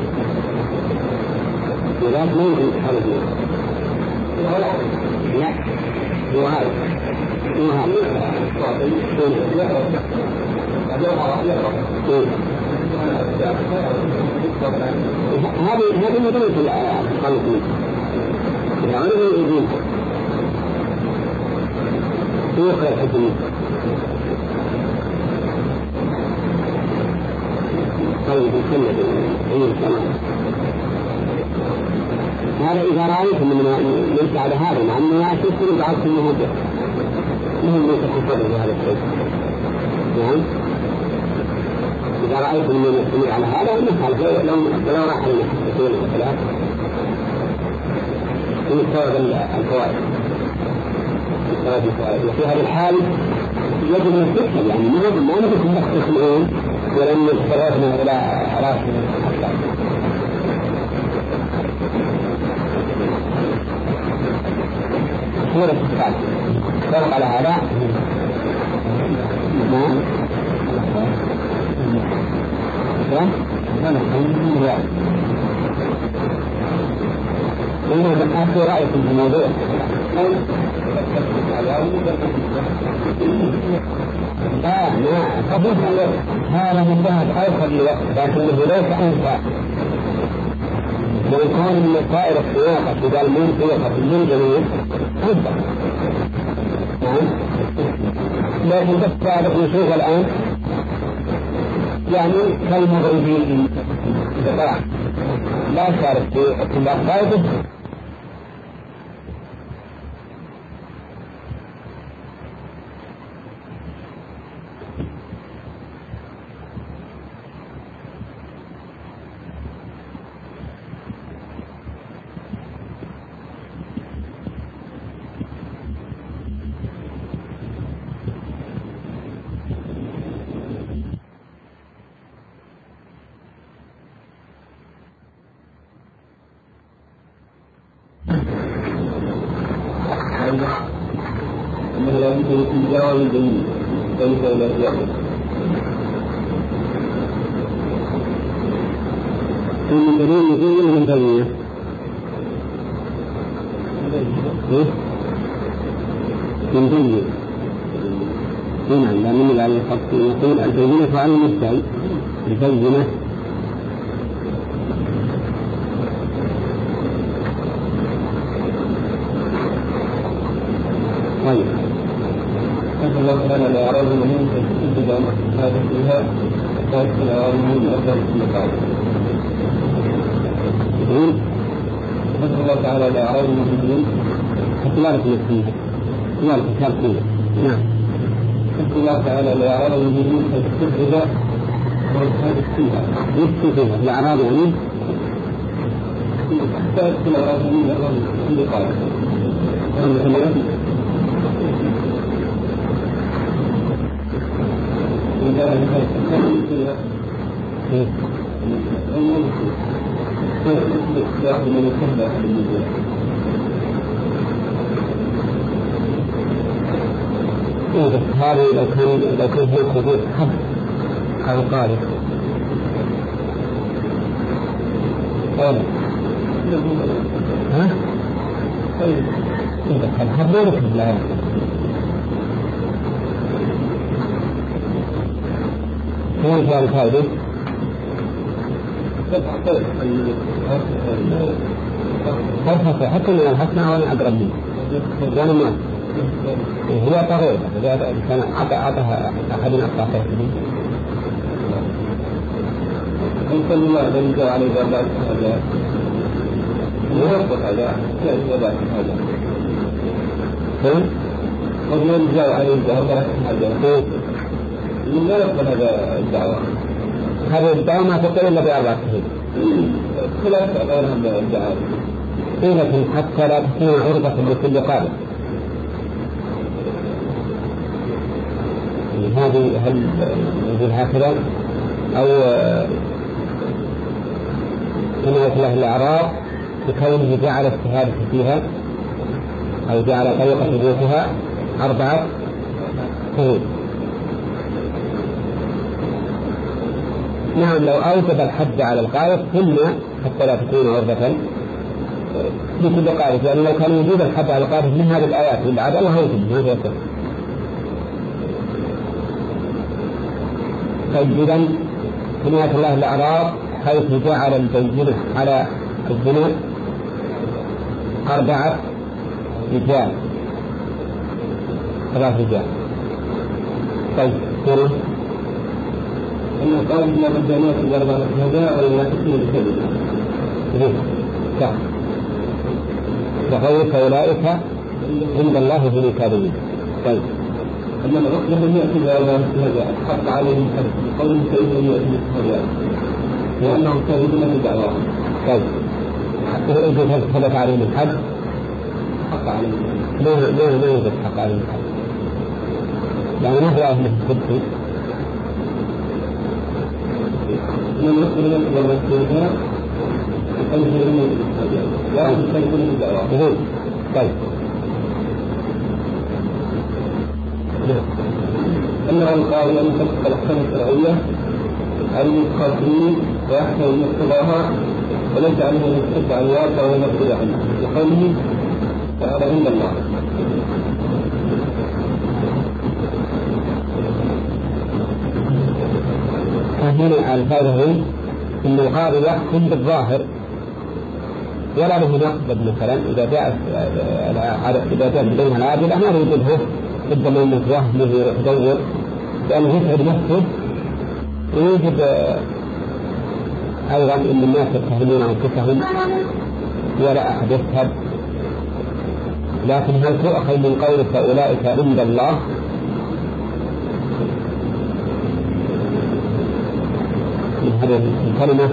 ولكن ما يمكن التحرز منه. لا هو هذا هو هذا هذه مدرسة الخلق منه يعني يجيب يقرأ الحكم. طيب نكمل أي كلام هذا إذا رأيتم من ليس على هذا مع أنه لا تشتري بعض المهجر مهم ليس حفظه بهذا الشيء. نعم إذا رأيتم من يستمر على هذا نفعل لو لو راح لنا حسنين وثلاث ونستوعب الفوائد نستوعب الفوائد. وفي هذه الحال يجب أن تكتب يعني ما نقول ما نقول نختص العين ولن نستغرقنا إلى راس حتى سورة الصفات فرق على هذا. نعم إنه أخذ رأيكم في الموضوع اه نعم خفيف الوقت هذا من ذهب اوفر للوقت لكنه ليس انفع وإن كان من طائر السياقة إذا المين سياقة من جميل أنفع نعم لكن بس تعرف نشوف الآن يعني كالمغربين بطلع لا شارك في اتباع قائده الجواب الجميل كيف لا يأخذ ثم دليل يقول من دليل من دليل هنا لا من على الخط يقول البينة على المدعي البينة طيب الله تعالى الأعراض المهمة تجد هذه فيها تحتاج إلى أعراض مهمة أفضل في المقام. يقول نسأل الله تعالى الأعراض المهمة اختلاف فيها اختلاف كتاب فيها نعم نسأل الله تعالى الأعراض المهمة تجد مرتبط فيها يكفي فيها الأعراض يعني تحتاج إلى أعراض مهمة أفضل في المقام. هذه لو كان لو كان في خطوط حب أو قارب ها؟ إذا كان حب يركب لها كيف كان الفائدة؟ تبحث حتى من الحسنى ولا أقرب منه يعني ما هي طريقة إذا كان أعطاها أحد أعطاها يحدي أنت الله لم يجب عليه ذلك هذا يربط هذا ذلك هذا فهم؟ قد يجب عليه ذلك هذا من لا يقبل هذا الدعوة هذا الدعوة ما تقول إلا بأربعة شهور خلاف غير هذا الدعوة إيه لكن حتى لا تكون عرضة لكل قابل هذه هل يجب هكذا أو كما يتله الأعراض بكونه جعل الشهادة فيها أو جعل طريقة ثبوتها أربعة شهور نعم لو أوجب الحد على القارئ ثم حتى لا تكون عرضة لكل قارئ لأن لو كان وجود الحد على القارئ من هذه الآيات والعاد الله يوجد ما يصير. طيب إذن حماية الله الأعراض حيث جعل البينة على الزنا أربعة رجال ثلاث رجال. طيب هنا أن قال إن البنات الأربعة شهداء ولا تكون الكذب. إيه صح. فقولك أولئك عند الله هم الكاذبين. طيب. أما الرسل لم يأتي بأربعة شهداء حق عليهم حد قول فإنهم يأتي بالشهداء لأنهم كاذبون في دعواهم. طيب. إذا ثبت عليهم الحد حق عليهم. ما ما ما يوجد حق عليهم الحد. يعني ما هو أهل الصدق. من يقبل يقبل الشهداء يقبل من الشهداء لا يقبل من الدعوة. طيب. أنه القاضي أن تبقى الأحكام الشرعية على المتخاصمين ويحكم مقتضاها وليس عليه أن يتحدى عن الواقع وينفذ عنه لقوله تعالى عند الله. هنا الفائدة هي أن القاضي يحكم بالظاهر ولا له نقد. مثلا إذا جاء إذا جاء بدونها العادلة ما يوجده ضد من يتوهمه يدور لأنه يسعد نفسه، ويجب أيضا أن الناس يتهمون أنفسهم ولا أحد يذهب. لكن هل تؤخذ من قولك أولئك عند الله؟ من هذه الكلمة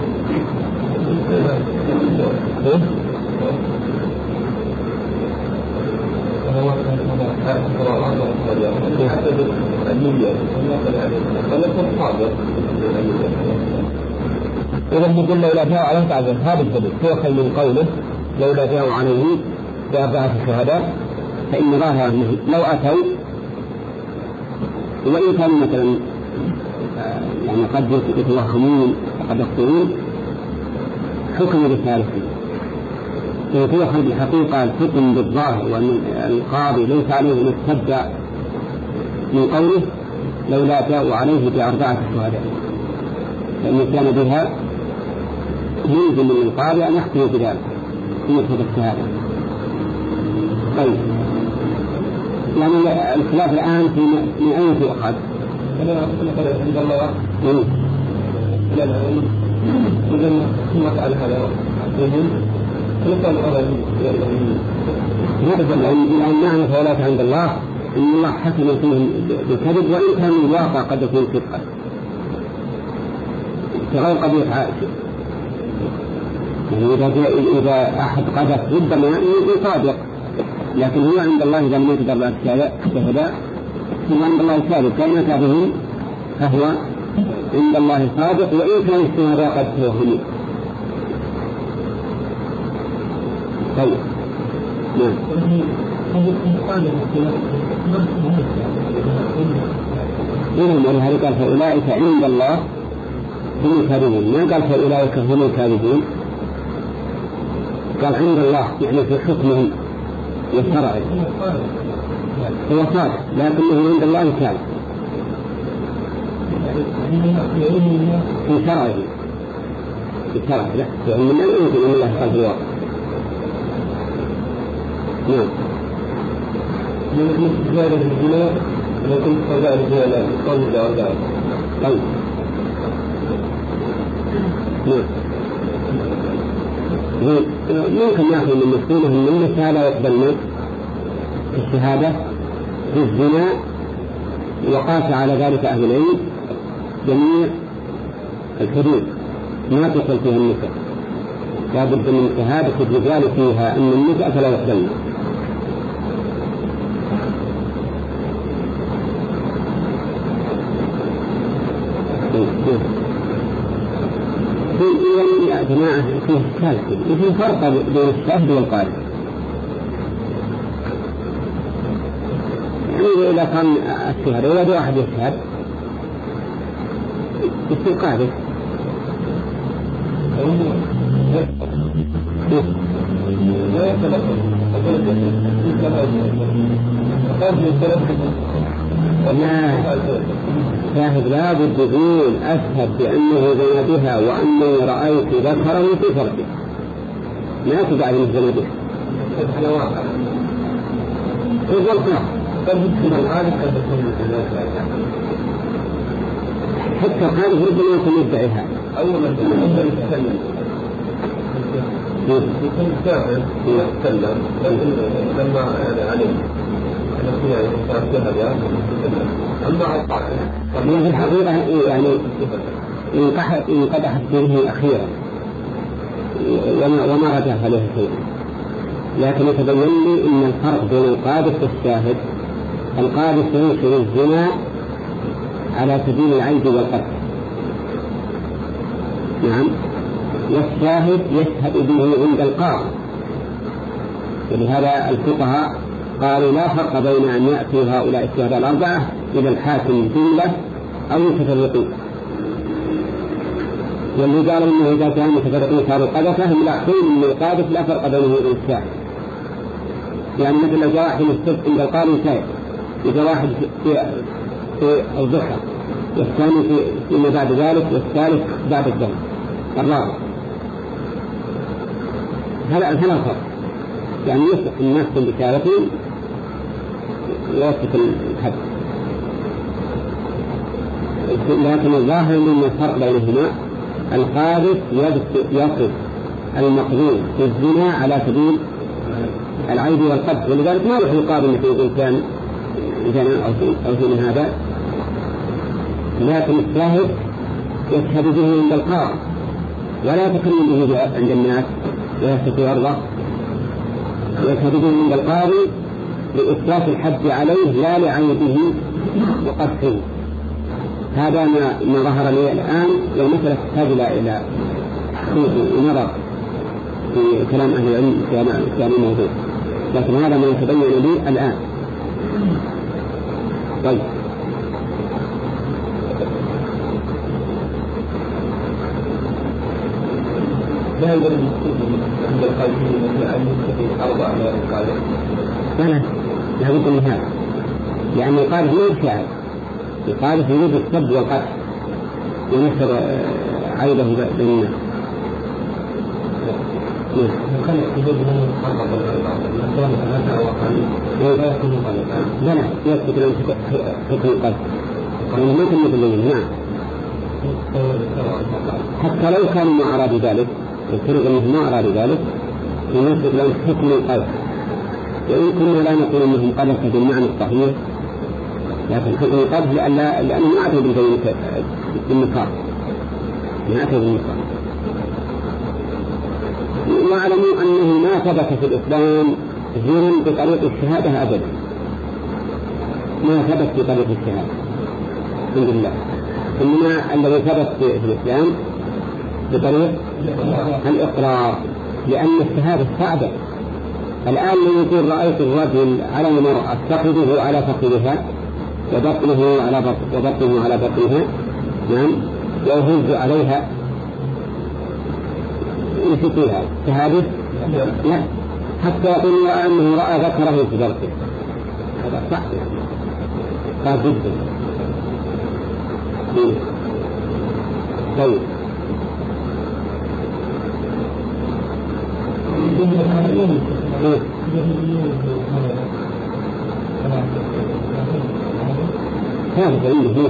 إذا نقول لولا جاءوا عليه تعذر، هذا الدليل تؤخذ من قوله لولا جاءوا عليه بأربعة شهداء، فإن ظاهر لو أتوا وإن كانوا مثلا يعني قد يتوهمون وقد يخطئون حكم بالثالثين. فيتوخذ بالحقيقة الحكم بالظاهر، وأن القاضي ليس عليه أن يتبع من قوله لولا جاءوا عليه بأربعة شهداء، لأن كان بها يلزم من القاضي أن يحكم بذلك في مقتضى الشهادة. طيب يعني الخلاف الآن في من أين تؤخذ؟ أنا عند الله إذا ما فعل هذا لأن معنى فولاة عند الله إن الله حكم فيهم بالكذب، وإن كان الواقع قد يكون صدقا كغير قضية عائشة. يعني إذا إذا أحد قذف ربما يصادق، لكن هو عند الله إذا لم يقدر لا شهداء هو عند الله كاذب، كان كاذبهم فهو عند الله صادق، وإن كان الشهداء قد توهموا. طيب نعم. إنهم ولهذا قال فأولئك عند الله هم الكاذبون، ما قال فأولئك هم الكاذبون، قال عند الله يعني في حكمهم والشرعي هو صادق لكنه عند الله كاذب في شرعه في شرعه لا يعني من لا يمكن أن الله قال في الواقع. نعم. من زيادة الجناء لكن فضاء الجناء لا قول دعوة دعوة. طيب نعم. ممكن يأخذ من مسؤولهم من الشهادة يقبلنا في الشهادة في الزنا، وقاس على ذلك أهل العلم جميع الحدود ما تصل فيها النساء، لا بد من شهادة الرجال فيها أن النساء فلا يقبلن. يا جماعة فيه ثالث يمكن فرق بين الشاهد والقارئ. يعني إذا كان الشهادة ولا دو أحد يشهد يصير قارئ. لا شاهد لا بد يقول أشهد بأنه زنى بها وأني رأيت ذكره في فرجه، ما تبع من زنى بها على واقع هو القاضي حتى قال ربما يكون يدعي هذا أول ما يتكلم يكون كافر يتكلم لما علم في الحقيقة يعني انقدحت به أخيرا وما رجع عليه شيء، لكن يتبين لي أن الفرق بين القاذف والشاهد. القاذف ينشر الزنا على سبيل العيب والقتل، نعم، والشاهد يشهد به عند القاضي. ولهذا الفقهاء قالوا لا فرق بين أن يأتي هؤلاء الشهداء الأربعة إلى الحاكم جملة أو متفرقين. واللي قالوا إنه إذا كان متفرقين صاروا قذفة هم لا قيل إن القاذف لا فرق بينه وبين الشاهد. يعني مثل لو جاء واحد السبت عند القاضي شاهد، إذا واحد في في الضحى والثاني في فيما بعد ذلك، والثالث بعد الدم الرابع. هذا هذا فرق، يعني يصح الناس بكارثهم يوقف الحد، لكن الظاهر من الفرق بينهما القاذف يصف المقذوف في الزنا على سبيل العيب والقذف، ولذلك ما يروح يقابل في الإنسان زنا أو شيء من هذا، لكن الشاهد يشهد به عند القاضي ولا تكلم به عند الناس ويسكت ويرضى، يشهد به عند القاضي لإثبات الحد عليه لا لعيبه وقذفه. هذا ما ما ظهر لي الآن، والمسألة تحتاج إلى نظر في كلام أهل العلم في هذا الموضوع، لكن هذا ما يتبين لي الآن. طيب لا يقدر يستخدم عند القائدين مثل أن يستخدم أربع على القائد. لا لا لا بد من هذا، لأن القائد ما يشاعر، القائد يريد السب والقتل ونشر عيبه بين الناس. لا لا يثبت لهم حكم القتل لأنه ما كان يبين. نعم حتى لو كانوا ما أرادوا ذلك، يفترض أنهم ما أرادوا ذلك يثبت لهم حكم القتل، وإن كنا لا نقول أنهم قذف بالمعنى الصحيح، لكن حكم القتل لأنه ما أتوا بالنكار، ما أتوا بالنكار. واعلموا أنه ما ثبت في الإسلام زنا بطريق الشهادة أبدا، ما ثبت في طريق الشهادة الحمد لله، إنما الذي ثبت في الإسلام بطريق الإقرار، لأن الشهادة صعبة. الآن لو يقول رأيت الرجل على المرأة تقبضه على فخذها وبطنه على وبطنه على بطنها، نعم، ويهز عليها، يشتيها شهادة؟ لا، حتى يقول أنه رأى ذكره في ذلك، هذا صعب صعب جدا. طيب هذا عنده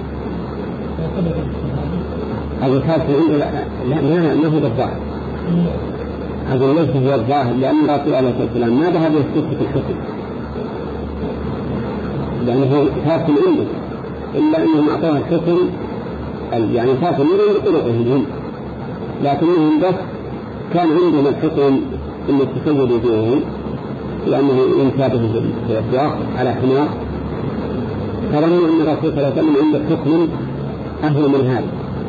هذا خاص عنده. لا لا ما هو الظاهر، هذا ليس هو الظاهر، لأن الرسول عليه الصلاة والسلام ما ذهب يستثبت الحكم، لأنه خاص عنده، إلا أنهم أعطوها الحكم يعني خاص عنده بطرقهم، لكنهم بس كان عندهم الحكم إن التسيد فيهم، لأنه ينسابه في السياق على حمار، فرموا أن الرسول صلى الله عليه وسلم عنده حكم أهل من هذا،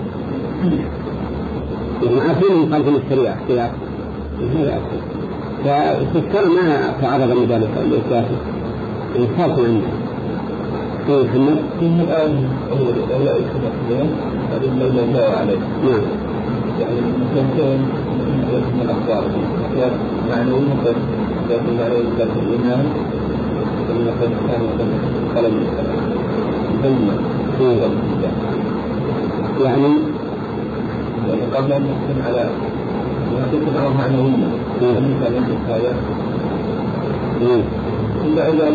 يعني عارفين من خلف الشريعة اختلاف هذا أكثر، فالتذكر ما تعرض من ذلك الإثبات خاص عنده. في محمد فيه الآن أولا اسم أخبار هذه الليلة الله عليه، نعم، يعني مثلتين من الأخبار معنى ومثل لكن معنى إثبات الإيمان مثل كان قلم بينة يعني قبل أن نحكم على نحكم على معنوية مثل الحكاية إلا إذا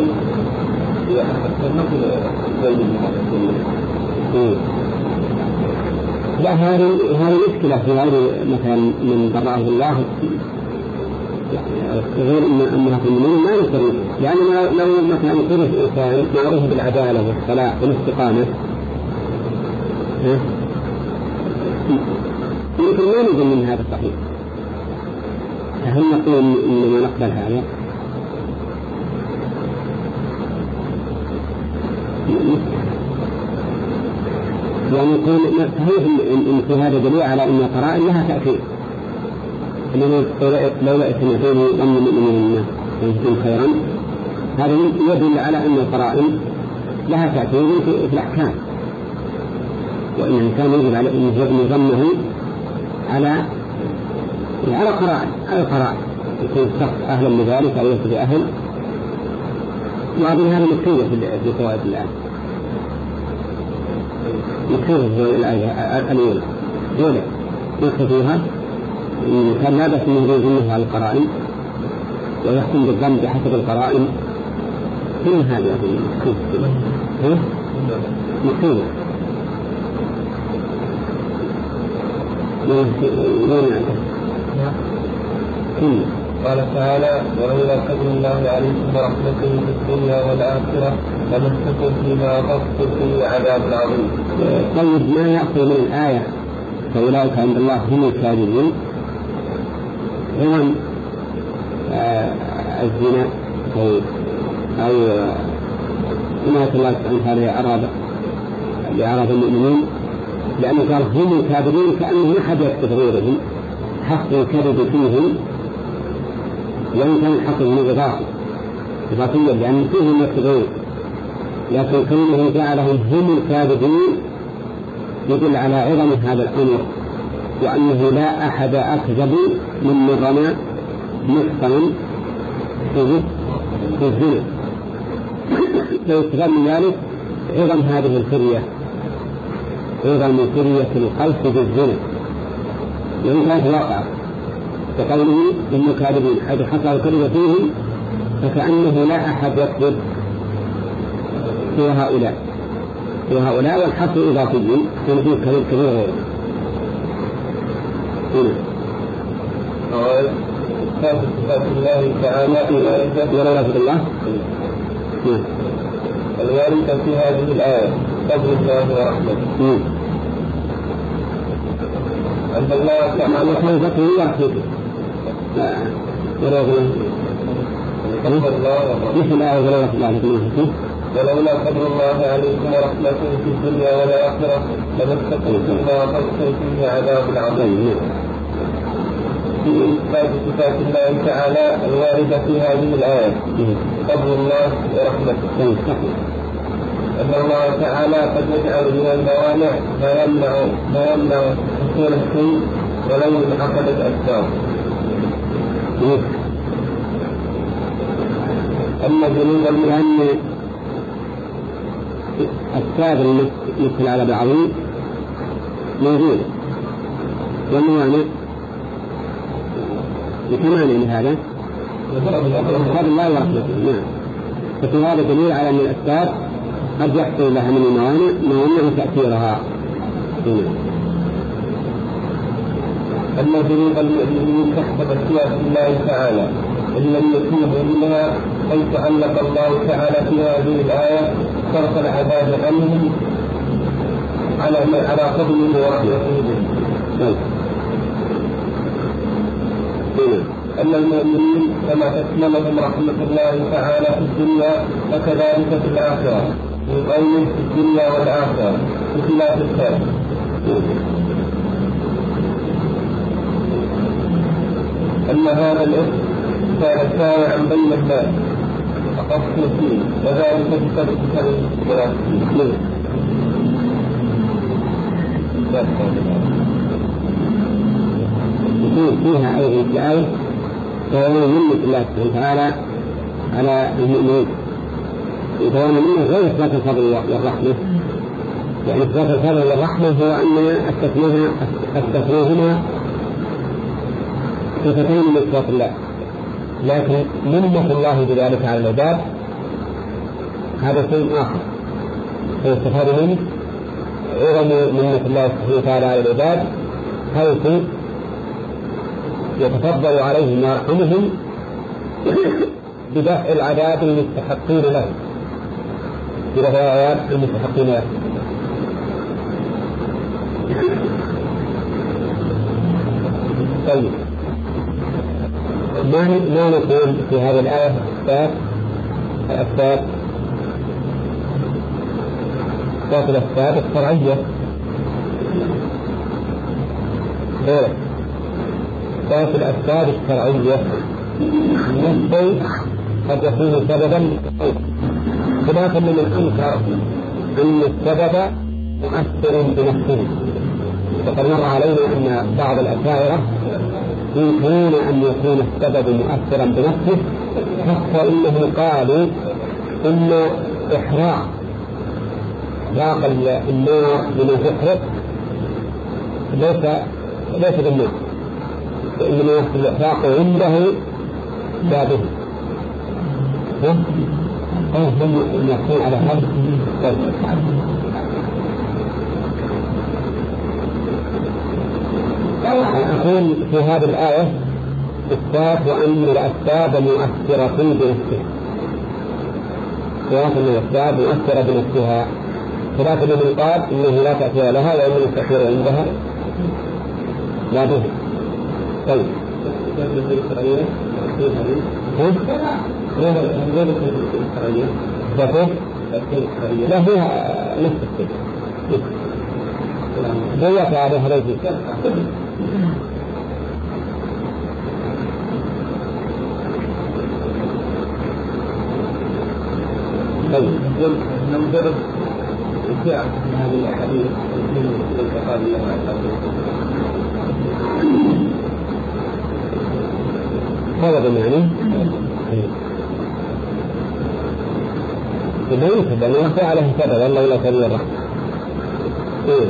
نقول زي لا هذه هذه مشكلة في هذه مثلا من براه الله غير أنها في المؤمنين ما يصير، لأن لو مثلا يصير إنسان معروف بالعدالة والصلاح والاستقامة يمكن ما نظن من هذا صحيح، هل نقول إنما نقبل هذا؟ يعني يقول صحيح إن في هذا دليل على أن القرائن لها تأثير، إنه لولا اثنتين ظن المؤمنين الناس يجدون خيرا، هذا يدل على أن القرائن لها تأثير في الأحكام، وإن الإنسان يجب على أن يبني ظنه على على قرائن على قرائن يكون الشخص أهلا لذلك أو يكون أهل، وهذه هذه مكتوبة في قواعد الآن. يصير الآية الأولى يولى يخفيها كان لا بأس أنه يجنه على القرائن ويحكم بالذنب بحسب القرائن. كل هذا مصيبة مصيبة. قال تعالى ولولا فضل الله عليكم ورحمته في الدنيا والآخرة لمسكم فيما أخذتم فيه عذاب عظيم. طيب ما يأخذ من الآية فأولئك عند الله هم الكاذبون غير الزنا أو حماية الله سبحانه وتعالى لأعراض المؤمنين، لأنه قال هم الكاذبون كأنه ما حد يكتب غيرهم حق الكذب فيهم وإن كان الحق من إضافة إضافية لأن فيهم يكتبون، لكن كونه جعلهم هم الكاذبين يدل على عظم هذا الأمر وأنه لا أحد أكذب من رمى محصنا في الزنا. لو استفاد من ذلك عظم هذه الفرية، عظم فرية القلب بالزنا وإن كانت واقعة كقوله هم كاذبين حيث حصل الكذب فيهم فكأنه لا أحد يكذب في هؤلاء في هؤلاء والحق إضافي كان فيه كذب كبير غيره. قال صفات الله تعالى ولولا فضل الله الواردة في هذه الآية فضل الله ورحمته أن الله تعالى وخلفته ورحمته مثل آية ولولا فضل الله ولولا فضل الله عليكم ورحمته في الدنيا والآخرة لمسكم فيما أخذتم فيه عذاب عظيم. في إثبات صفات الله تعالى الواردة في هذه الآية فضل الله ورحمته أن الله تعالى قد يجعل من الموانع ما يمنع ما يمنع حصول الشيء ولو انعقدت أسبابه. أما ذنوب لأن أسباب مثل العذاب العظيم موجودة والموانع بكمان لهذا فضل الله ورحمته. نعم. ففي هذا دليل على أن الأسباب قد يحصل لها من الموانع موانع تأثيرها. أما ذنوب المؤمنين تحت مشيئة الله تعالى إن لم يتوبوا منها حيث علق الله تعالى في هذه الآية صرف العذاب عنهم على على فضله ورحمته بهم. أن المؤمنين كما تشملهم رحمة الله تعالى في الدنيا فكذلك في الآخرة يقيم في الدنيا والآخرة بخلاف الكافر. أن هذا الإثم كان شائعا بين الناس فقصوا فيه وذلك بسبب المنافقين. يكون فيها أيضا في الآية بيان منة الله سبحانه وتعالى على المؤمنين بيان منه غير إثبات الفضل والرحمة، يعني إثبات الفضل والرحمة هو أن استثناهما صفتين من صفات الله، لكن منة الله بذلك على العباد هذا شيء آخر. فيستفاد منه عظم منة الله سبحانه وتعالى على العباد حيث يتفضل عليهم ويرحمهم بدفع العذاب المستحقين له بدفع العذاب المستحقين له. طيب ما ما نقول في هذه الآية أسباب الأسباب أسباب الأسباب الشرعية غير أسباب الأسباب الشرعية الشيء قد يكون سببا خلافا لمن أنكر أن السبب مؤثر بنفسه. وقد مر علينا أن بعض الأشاعرة يمكن أن يكون السبب مؤثرا بنفسه حتى إنهم قالوا إن إحراق إحراق النار لمن تحرق ليس ليس بالنار، إنما يحصل الإحراق عنده بابه. ها؟ أو هم يحصلون على هذا. أقول في هذه الآية إثبات وأن الأسباب مؤثرة بنفسها، إثبات أن الأسباب مؤثرة بنفسها، خلاف من قال إنه لا تأثير لها وإنما التأثير عندها لا به. طيب لا هي نفس الشيء ضيق عليها ليس طيب نمجرد إشاعة من هذه الأحاديث من الانتقال إلى هذا يعني إذا يمكن أن يخفى عليه سبب الله إلى كبيرة إيه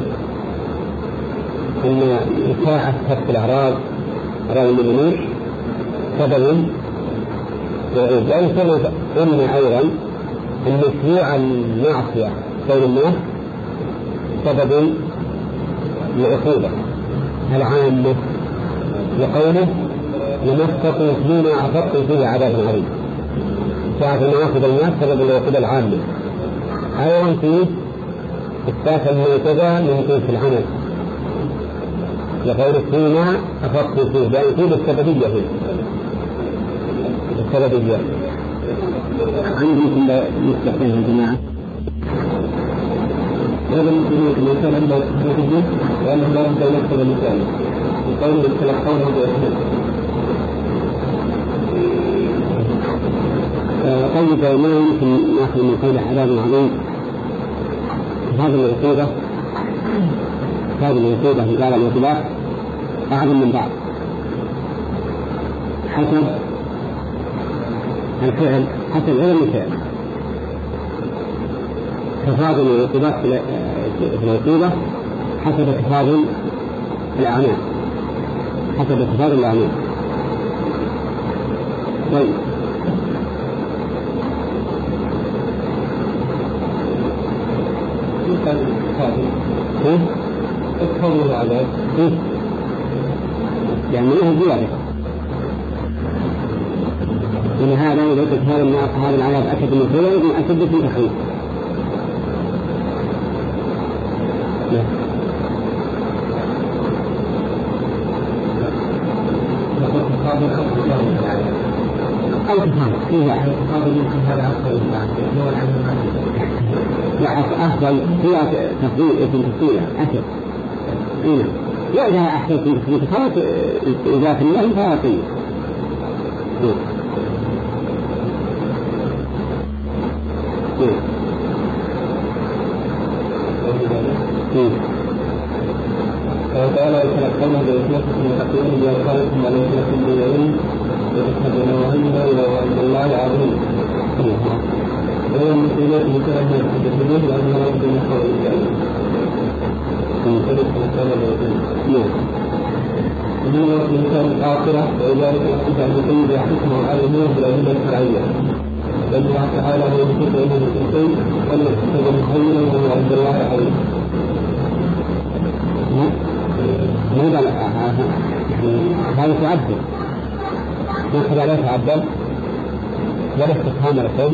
إن إشاعة كف الأعراض أعراض المؤمنين سبب وعيد. لا يمكن أن أيضا أن شيوع المعصية بين الناس سبب لعقوبة العامة لقوله لمسكم فيما أخذتم فيه عذاب عظيم. ساعة المعاصي بين الناس سبب للعقوبة العامة. أيضا فيه إثبات المعتدى من في العمل لقوله فيما أخذتم فيه، لأن فيه السببية فيه السببية. عندكم يصلح فيه الجماعة هذا المسلمين الإنسان عندما يتجد لأنه لا يمكن أن يكتب المثال يقول يتلقونه بأسهل. طيب ما يمكن نأخذ من قول عذاب عظيم هذه العقوبة هذه العقوبة في قال العقوبات أعظم من بعض حسب الفعل حسب غير الفعل. تفاضل العقوبات في العقوبة حسب تفاضل الأعمال حسب تفاضل الأعمال. طيب كيف؟ تفاضل العذاب كيف؟ يعني منه زيادة. من هذا إذا كنت هذا الناس هذا العذاب أشد من كذا يكون أشد من تخيل. أو تفاضل فيه تفاضل يمكن هذا أفضل هو العمل لا أفضل فيها تفضيل اسم تفضيلها أشد. إيه لا إذا أحسن في تفضيل خلاص إذا في الله فهو طيب. وقال يتلقونه بإثناء المتقين بأوصالكم وليسلكم بالعلم وتشهدون وهمنا وعند الله عظيم. وهو المسؤولية مثل أن يتحدثون لأنه لا يمكن أن يحصل الإجابة. إنه الإنسان الآخرة وذلك الإنسان المسلم يحكمه على الأمور بالأدلة الشرعية. لأن الله تعالى هو يمسك إليه الشيء ولا يحسب مخيلا وهو عند الله عظيم. هذا هذا تعبد يأخذ عليه تعبد ولا استفهام الرسول.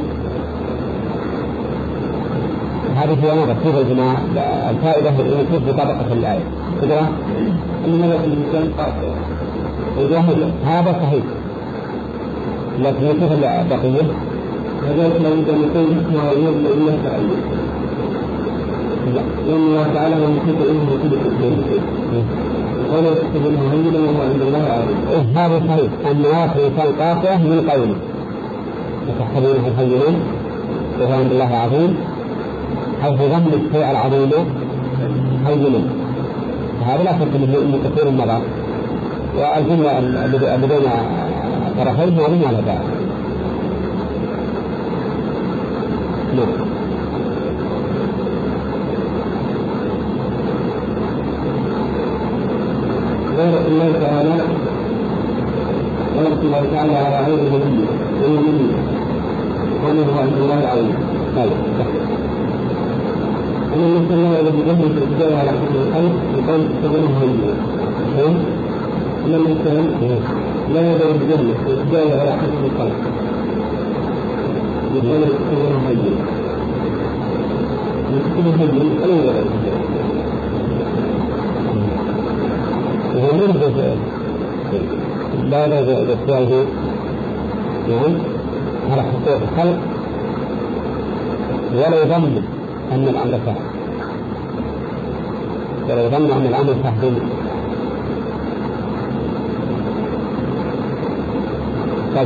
هذه هي نظرة كيف الجماعة الفائدة اللي كيف بطبقة الآية تدرى أن هذا الإنسان قاطع وجاهل هذا صحيح لكن كيف البقية هذا لا يمكن أن يكون اسمه يوم إلا تعالى لأن الله تعالى هو المحيط إنه كل شيء ولا يكتب أنه هيلا وهو عند الله عظيم. هذا صحيح أن آخر إنسان قاطع من قوله وتحسبونه هيلا وهو عند الله عظيم حيث ظن الشيء العظيم هيلا. هذا لا شك من كثير النظر والجملة اللي بين طرفين معلومة على ذلك. قولة الله تعالى قولة الله تعالى على عين النبي والنبي وأنه عند الله عظيم. طيب أن النبي الله إذا بجهل في البداية على حسب الخلق يقول تستغنه هيئة. أن الإنسان لا يدعو بجهله في البداية على حسب الخلق يقول تستغنه هيئة. يستغنه هيئة ألا يدعو وهو مرضى لا لا يستطيعه يعني على حقوق الخلق ولا يظن أن الأمر صح ولا يظن أن الأمر صح. طيب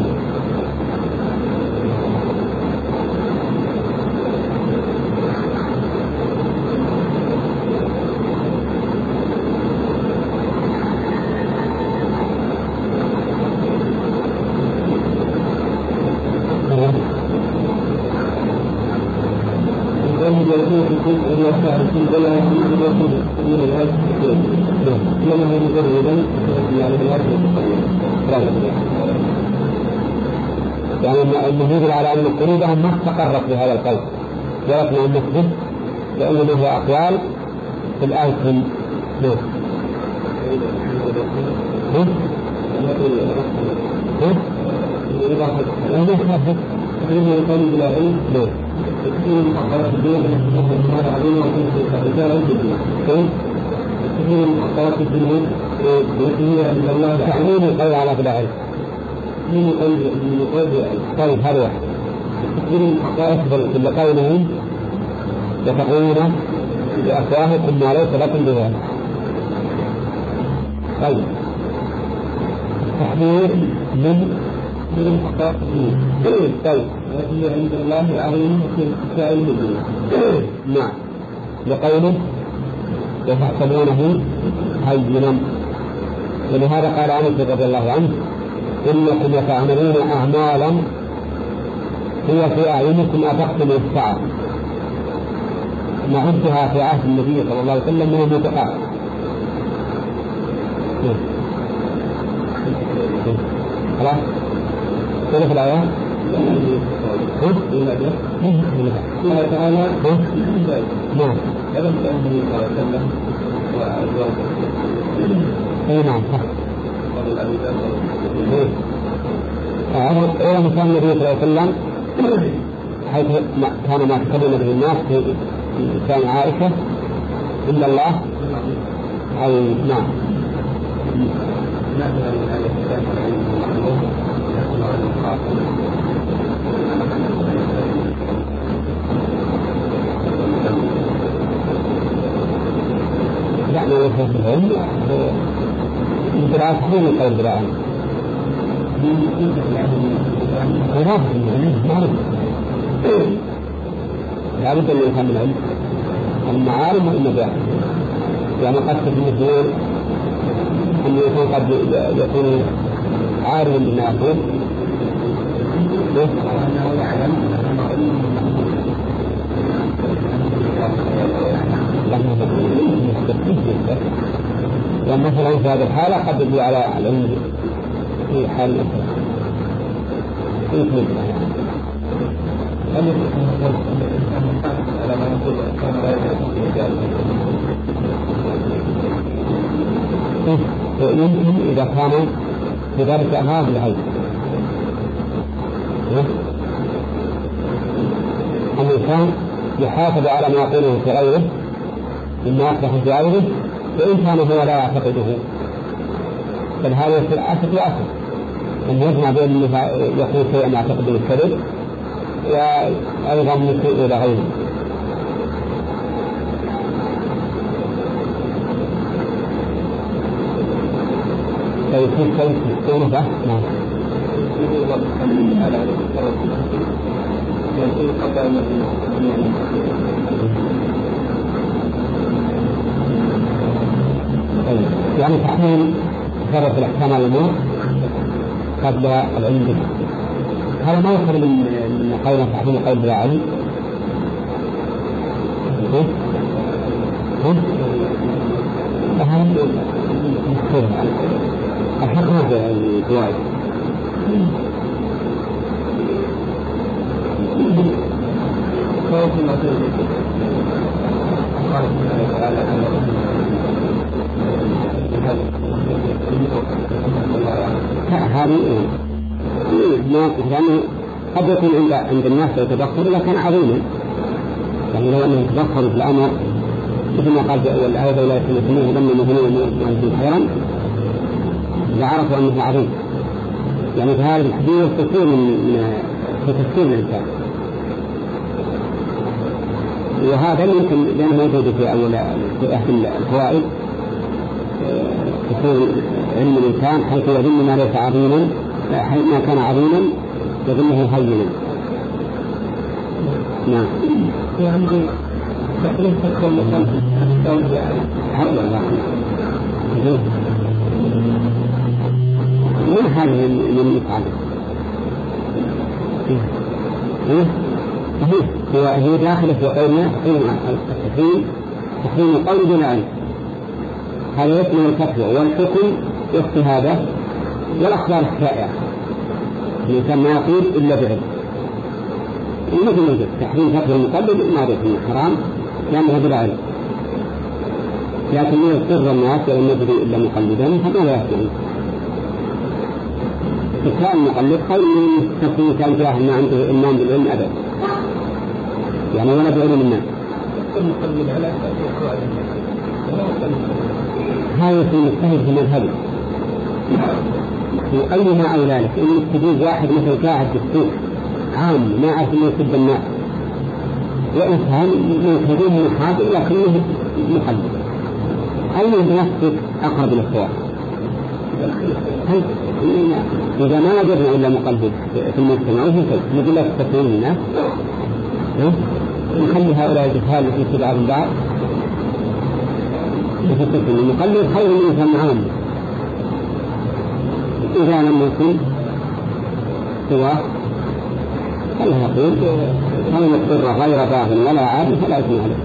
يعني المفيد على أن قلوبهم ما استقرت بهذا القول ولكن أن نكذب لأن له أقوال في الألسن. نعم تقريبا يقال بلا علم تكثير المحقرات الدنيا بالحكومة العظيمة وكل رجال الدنيا تكثير المحقرات الدنيا التي هي عند الله تعليم القول على بلا علم من يقول من يقول بالعلم. طيب هذا واحد تكثير المحقرات كل قولهم يتقولون بأفواهكم ما ليس لكم بذلك. طيب التحذير من من المحقرات الدنيا طيب التي عند الله عظيم وفي سائر الدنيا. نعم لقوله وتحسبونه هينا ولهذا قال أنس رضي الله عنه إنكم لتعملون أعمالا هي في أعينكم أدق من الساعة نعدها في عهد النبي صلى الله عليه وسلم من المتقاعد. خلاص كيف الآيات؟ قال تعالى نعم ألم تأمر النبي صلى الله عليه وسلم اي نعم صح. أولا كان النبي صلى الله عليه وسلم حيث كان ما تكلم به الناس في كان عائشة عند الله أي نعم يعني وجهه في العلم مثل عاصحين القول بالعلم خلاف معروف لا بد من الإنسان بالعلم أما عالم وإما جاهل. يعني قد تكون أن يكون قد يكون عالما بما يقول يعني مثلا في هذه الحالة قد يدل على العلم في حال الأخرى يثبت يمكن إذا كان بذلك هذا العلم الإنسان يحافظ على ما يقوله في غيره مما يصلح في غيره وإن كان هو لا يعتقده بل هذا في الأصل في أصل أن يجمع بين أنه يقول شيئا يعتقده الكذب وأيضا يسيء إلى غيره. فيكون كيف يكون بحث نعم يعني تحميل ثبت الأحكام على الموت قبل العلم به. هذا ما يخرج من قول تحميل قول بلا علم. فهذا الحق هذا الجوائز هذه ما يعني قد يكون عند عند الناس يتبخر إذا كان عظيما، يعني لو أنه يتبخر في الأمر مثل ما قال والآية ولا يسمونه لما مهنون وأنتم خيرا لعرفوا أنه عظيم، يعني في هذا الحديث تكون من في تفسير الإنسان، وهذا ممكن لأنه موجود في أول في أهل الفوائد تكون علم الإنسان حيث يظن ما ليس عظيما حيث ما كان عظيما يظنه هينا. نعم. يعني تقليل تدخل مثلا حق الله. من هذا من يفعل؟ هو هو داخل في قولنا تحريم تحريم القول دون علم، هذا يشمل الفتوى والحكم يخفي هذا والأخبار الشائعة الإنسان ما يقول إلا بعلم، مثل ما تحريم فتوى المقلد معروف انه حرام لأنه بلا علم، لكن يضطر الناس ولم يجري إلا مقلدا فما لا يحكم. كان المقلد خير من تكون كان جاهل ما عنده إيمان بالعلم أبدا، يعني ولا بعلم الناس. هذا يكون مجتهد في مذهبه وأي ما أولى لك إن تجيب واحد مثل قاعد في السوق عام ما عارف إنه يسب الناس وإنسان يكذبون محاضر لكنه مقلد، أي بنفسك أقرب للصواب؟ إذا ما وجدنا إلا مقلد في المجتمع وهي نقول لك تكون الناس نخلي هؤلاء الجهال في بعض البعض يفكر المقلد خير من إنسان عام إذا لم يكن سواه فلا يقول هل مضطر غير باغ ولا عاد فلا يكون عليه.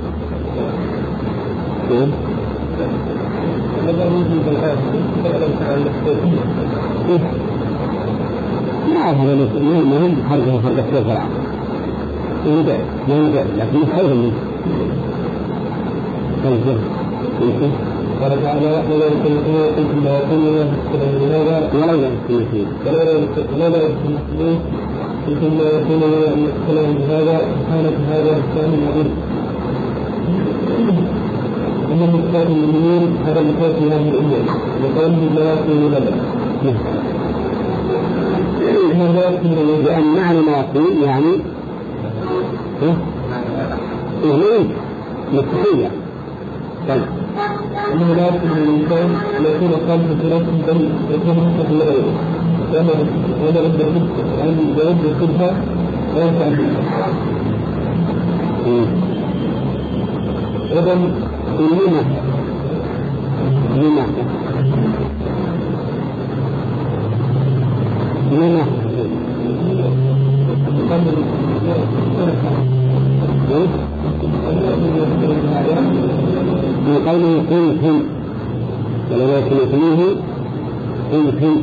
ما أعرف هذا ما هم خرجه خرجه في الفرع ينبع ينبع لكن خير منه. طيب قال تعالى ولا يمكن أن يكون هذا ولا يمكن ولا لا يمكن يمكن لا يكون أن يتكلم بهذا كانت هذا الثاني العظيم أن المكتاب المؤمنين هذا المكتاب في هذه الأمة وقال لا يكون لنا هذا لأن معنى ما يقول يعني إيه مستحيل طيب أنه لا يمكن للإنسان أن يكون قلبه ثلاثة بل يكون مستحيل لغيره لأن هذا بدأ بالسبب أن يجب السبب لا ينفع بالسبب أيضا لما لما لما من قوله كنتم ولو يكنتموه كنتم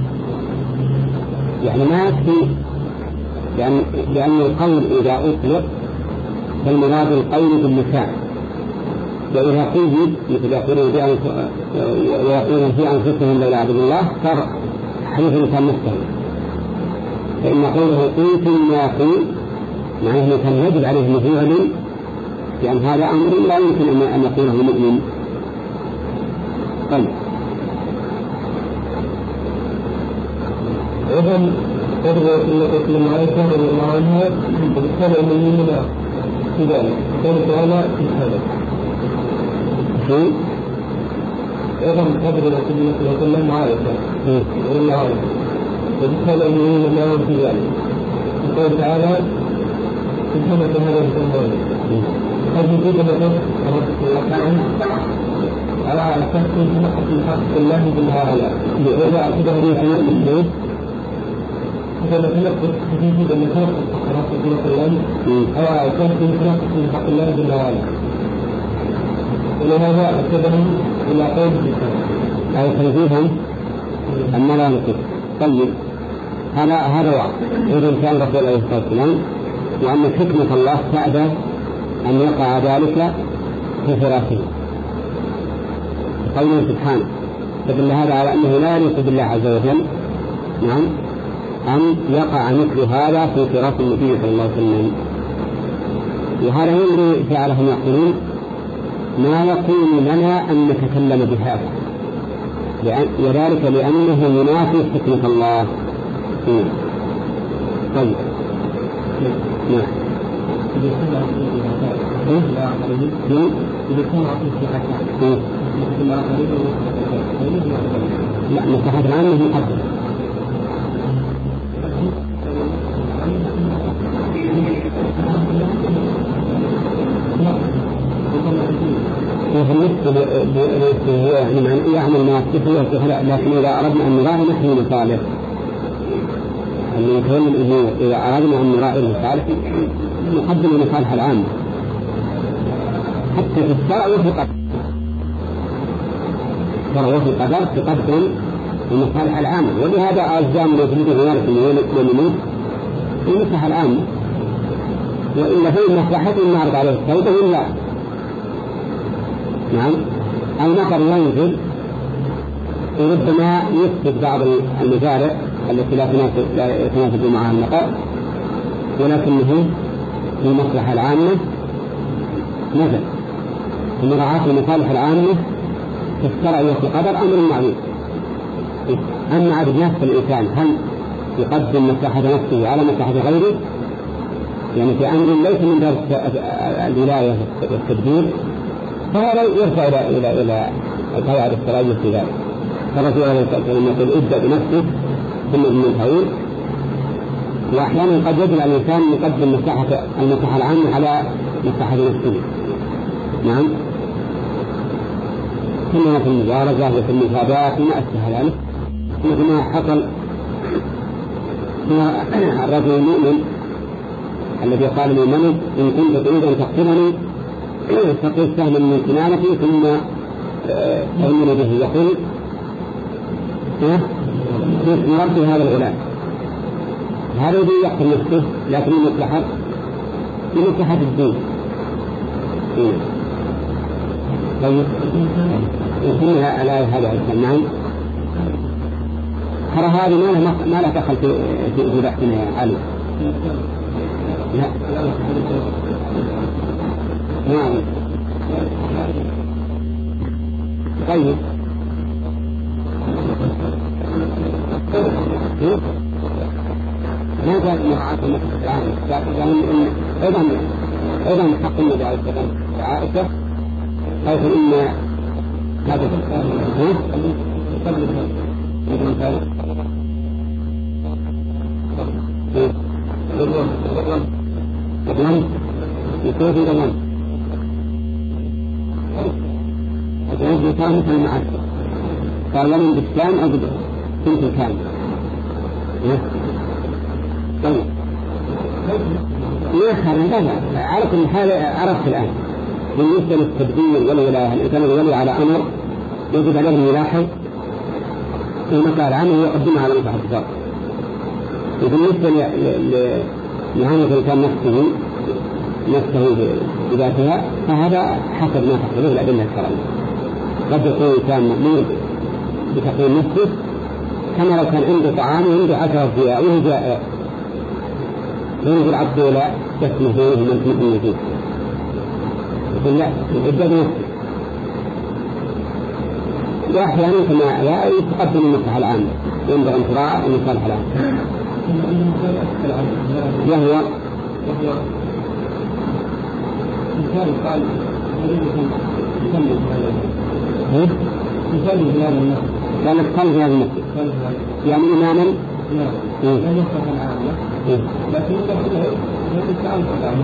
يعني ما يكفي لأن, لأن القول إذا أطلق فالمراد القول باللسان، وإذا قيد مثل يقولون في أنفسهم لولا عبد الله صار حديث الإنسان مستهل، فإن قوله كنتم ما يقول معناه أنه كان يجب عليه أنه يعلم لأن هذا أمر لا يمكن أن يقوله مؤمن. طيب أيضا تدعو إلى المعرفة رضي الله عنها وبالتالي المؤمنين في ذلك قال تعالى في هذا أيضا تدعو إلى سبيل الله صلى الله عليه وسلم رضي الله عنه وبالتالي المؤمنين معهم في ذلك قال تعالى سبحانه هذا الأمر هذه الجزء التي على أساس في حق الله بالله وإذا أعتبر لي في الجزء فإذا تنقص في جزء من خلق رسول الله صلى الله عليه وسلم أو أعتبر في حق الله بالله ولهذا أكتبهم إلى قيد أو تنزيهم أما لا نكتب. طيب هذا هذا واحد إذا كان رسول الله صلى الله عليه وسلم وأن حكمة الله تأبى أن يقع ذلك في فراشه. قوله سبحانه فدل هذا على أنه لا يليق بالله عز وجل نعم أن يقع مثل هذا في فراش النبي صلى الله عليه وسلم. وهذا يمضي فعلهم يقولون ما يكون لنا أن نتكلم بهذا وذلك لأنه ينافي حكمة الله. طيب نعم لا مصلحة العامة مقدمة. يعمل ما يستطيع لكن إذا أردنا أن نراعي نحن المصالح أن يكون إذا أردنا أن نراعي المصالح نقدم المصالح العامة حتى في الشرع وفي القدر. الشرع وفي القدر تقدم المصالح العامة ولهذا ألزام يجري غير من المصلحة العامة وإلا في مصلحة نعرض عليه التوبة ولا نعم أو نقر ينزل وربما يفسد بعض المزارع التي لا تناسب معها النقاء ولكنه في المصلحة العامة نزل. ومراعاة المصالح العامة في الشرع وفي القدر أمر معروف. أما عدد نفس الإنسان هل يقدم مصلحة نفسه على مصلحة غيره يعني في أمر ليس من درس الولاية والتدبير فهذا يرجع إلى إلى إلى قواعد الشرعية في ذلك. فالرسول عليه الصلاة والسلام يقول ابدأ بنفسه ثم بمن حوله. وأحيانا قد يجب على الإنسان يقدم مصلحة المصلحة العامة على مصلحة نفسه. نعم كما في المبارزة وفي المسابقات وما أشبه ذلك. مثل ما حصل الرجل المؤمن الذي قال للملك إن كنت تريد أن تقتلني فقل سهلا من كنانتي ثم تؤمن به يقول باسم ربي هذا الغلام. هذا الذي يقتل نفسه لكن المصلحة لمصلحة الدين. طيب يسمى الآية هذا السمعين ترى هذه ما لا دخل في في بحثنا يا علي. لا نعم طيب ما قال مراعاة المصلحة العامة لكن أيضا أيضا حق النبي عليه السلام عائشة حيث إن هذا الظلم يكون في الظلم الظلم كان مثل المعسكر قال لمن بالسلام أو كنت الكامل. طيب يخر هذا على كل حال عرفت الآن بالنسبة للتبديل والولاية الإنسان الولي على أمر يجب عليه أن يلاحظ في مكان العمل ويقدمها على مصلحة الشرع. وبالنسبة لنهاية الإنسان نفسه نفسه بذاتها فهذا حسب ما تقتضيه الأدلة الشرعية. قد يكون الإنسان مأمور بتقويم نفسه كما لو كان عنده طعام وعنده عشرة أشياء وهو جائع ينظر عبد ولا تسمه فيه من تسمه فيه يقول لا يعدد نفسه. وأحيانا كما لا يتقدم المصلحة العامة ينبغي أن تراعى المصالح العامة وهو مثال قال مثال في هذا النص قال مثال في هذا النص يعني إماما لا يصح العامة لكن يتعلق عن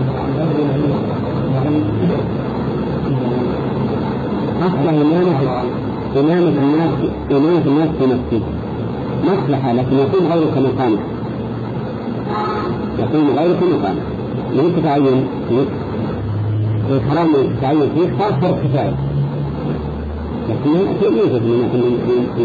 أصبح إمامة إمامة الناس إمامة الناس في نفسه مصلحة لكن يكون غيرك مقامه يكون غيرك مقامه لن تتعين الحرام تعين فيه صار فرق كفاية لكن يوجد من في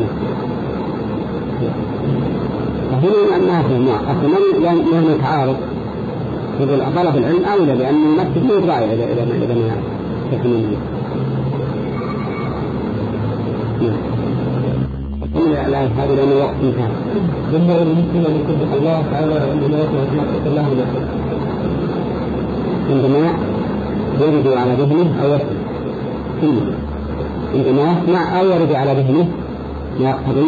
فهنا ما في ما أصلا يعني يتعارض يقول طلب العلم أولى لأن النفس مو راعي إذا إذا ما إذا ما تكمل لا لا هذا لأن الوقت انتهى. ثم المسلم أن يسبح الله تعالى عندما يسمع الله ونفسه عندما يرد على ذهنه أو يسمع عندما يسمع أو يرد على ذهنه ما يقتضي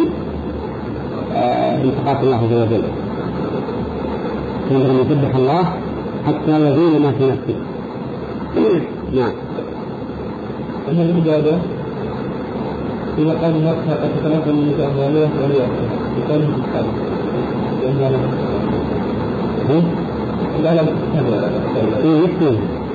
انتقاص الله عز وجل. عندما يسبح الله حتى يزول ما في نفسه. نعم. أما العبادة إذا قال الناس أتتنقل من نساء الغالية وليأتي يقال في الحال لأنها لم لا لا هذا إيه يكتب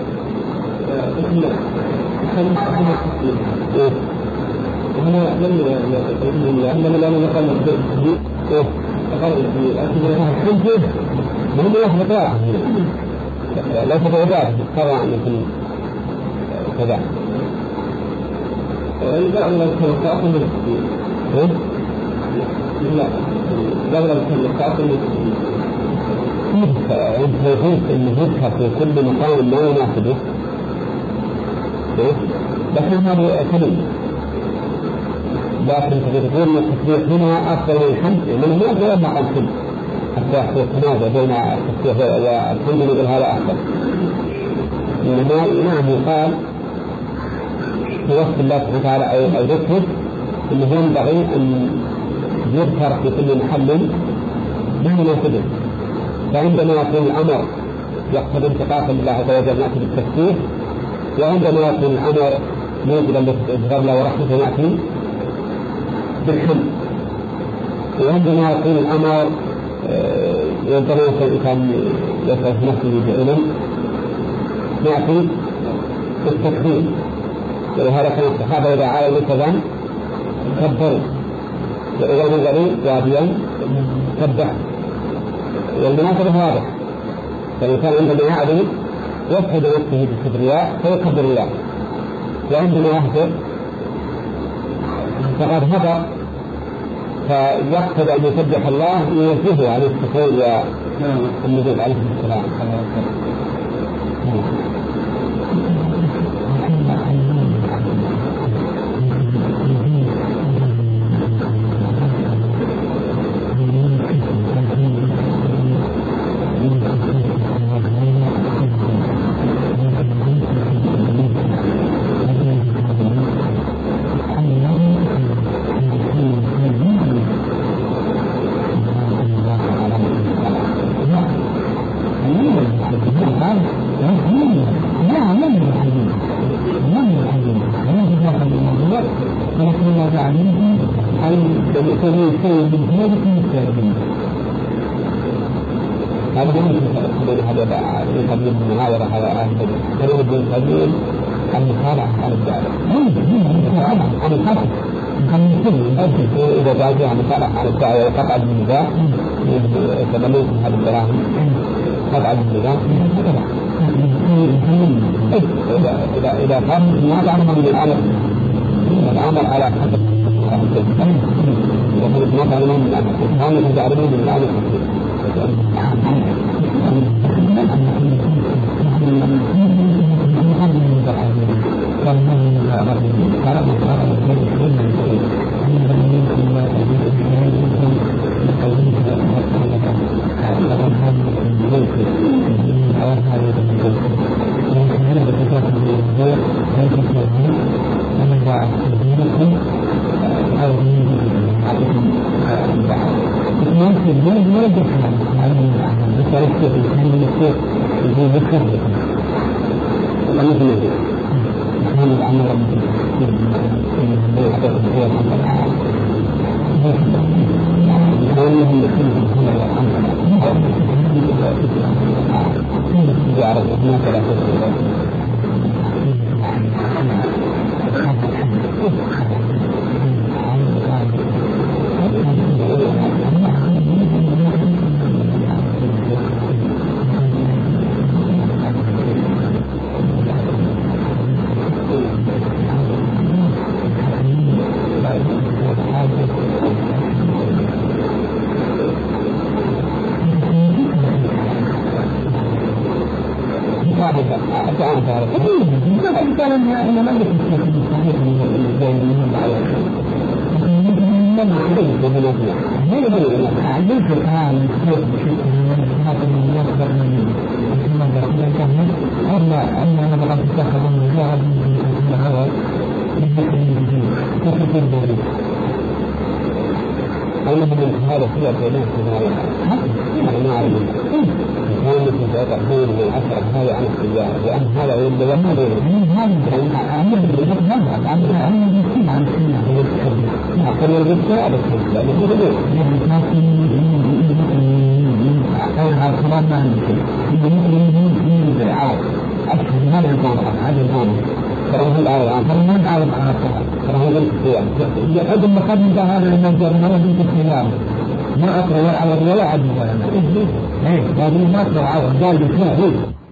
خمس خمس تسليم وهنا لم يقول عندما لا نقل التسليم فقال التسليم ما هو يحدث واحد لا تتوقع ترى أن يكون كذا لا لا تأخذ من التسليم لا لا لا تأخذ من التسليم أنت يقول أن يذكر في كل مقام ما يناسبه لكن هذا كلمة لكن تقول التسبيح هنا أفضل من الحمد من هناك غير مقام كل حتى يحصل التنازع بين التسبيح والحمد يقول هذا أفضل. إنما نعم يقال في وصف الله سبحانه وتعالى أو ذكره أنه ينبغي أن يذكر في كل محل ما يناسبه. فعندما يكون الأمر يقتضي انتقاصا لله عز وجل نأتي بالتسبيح، وعندما يكون الأمر موجبا للإجرار له ورحمته نأتي بالحمد، وعندما يكون الأمر عندما يكون الإنسان يصرف نفسه بعلم نأتي بالتكبير. ولهذا كان الصحابة إذا عالوا المتزن كبروا، وإذا نزلوا واديا كبروا. والمناسبة هذا فالإنسان عندما يعدل يفقد نفسه بالكبرياء فيكبر الله، وعندما يهدر فقد هدر فيقتضي أن يسبح الله ويوجهه على السكون والنزول عليه السلام. هذا هو هذا يقدم المناظرة على أهل الدين ابن القيم المصارعة على الدعوة عن الحق إذا جاء عن المصارعة على الدعوة وقطع بالنزاع يتبلغ هذا الدراهم قطع بالنزاع إذا إذا كان ما تعلم من الأمر الأمر على حسب وقلت ما تعلمون من الأمر كانوا يتعلمون من الأمر أتعرف هذا. لكن كان أنا ما أعرف الشيء صحيح من الزوجين على. من الخير بدنا فيها. ما يبغى عندك الآن الشيء بشيء هذا من يصدر من من ذا كان أما أما أنا بقى أتأخذ من جهة من هذا بالنسبة للجيل كيف تقدر أنا من هذا كله بينات من هذا أنا ما أعرف كان مثل ذلك بين من عشرة هذا عن التجارة لأن هذا يبدو هذا هذا عمل بالجد هذا عمل عمل بالسنة عن السنة هو التكلم أقل الرجال بس لأنه هو غير هذا الكلام ما عنده شيء يمكن يمكن يعرف أشهر هذا القول هذا القول ترى الآن الآن ترى ما نعرف عن القول ترى هذا الكلام يحب المقدم هذا المنظر مرة بنت الخيام ما أقرأ ولا عوض ولا عدل ولا إيه هذا ما أقرأ عوض قال بكلام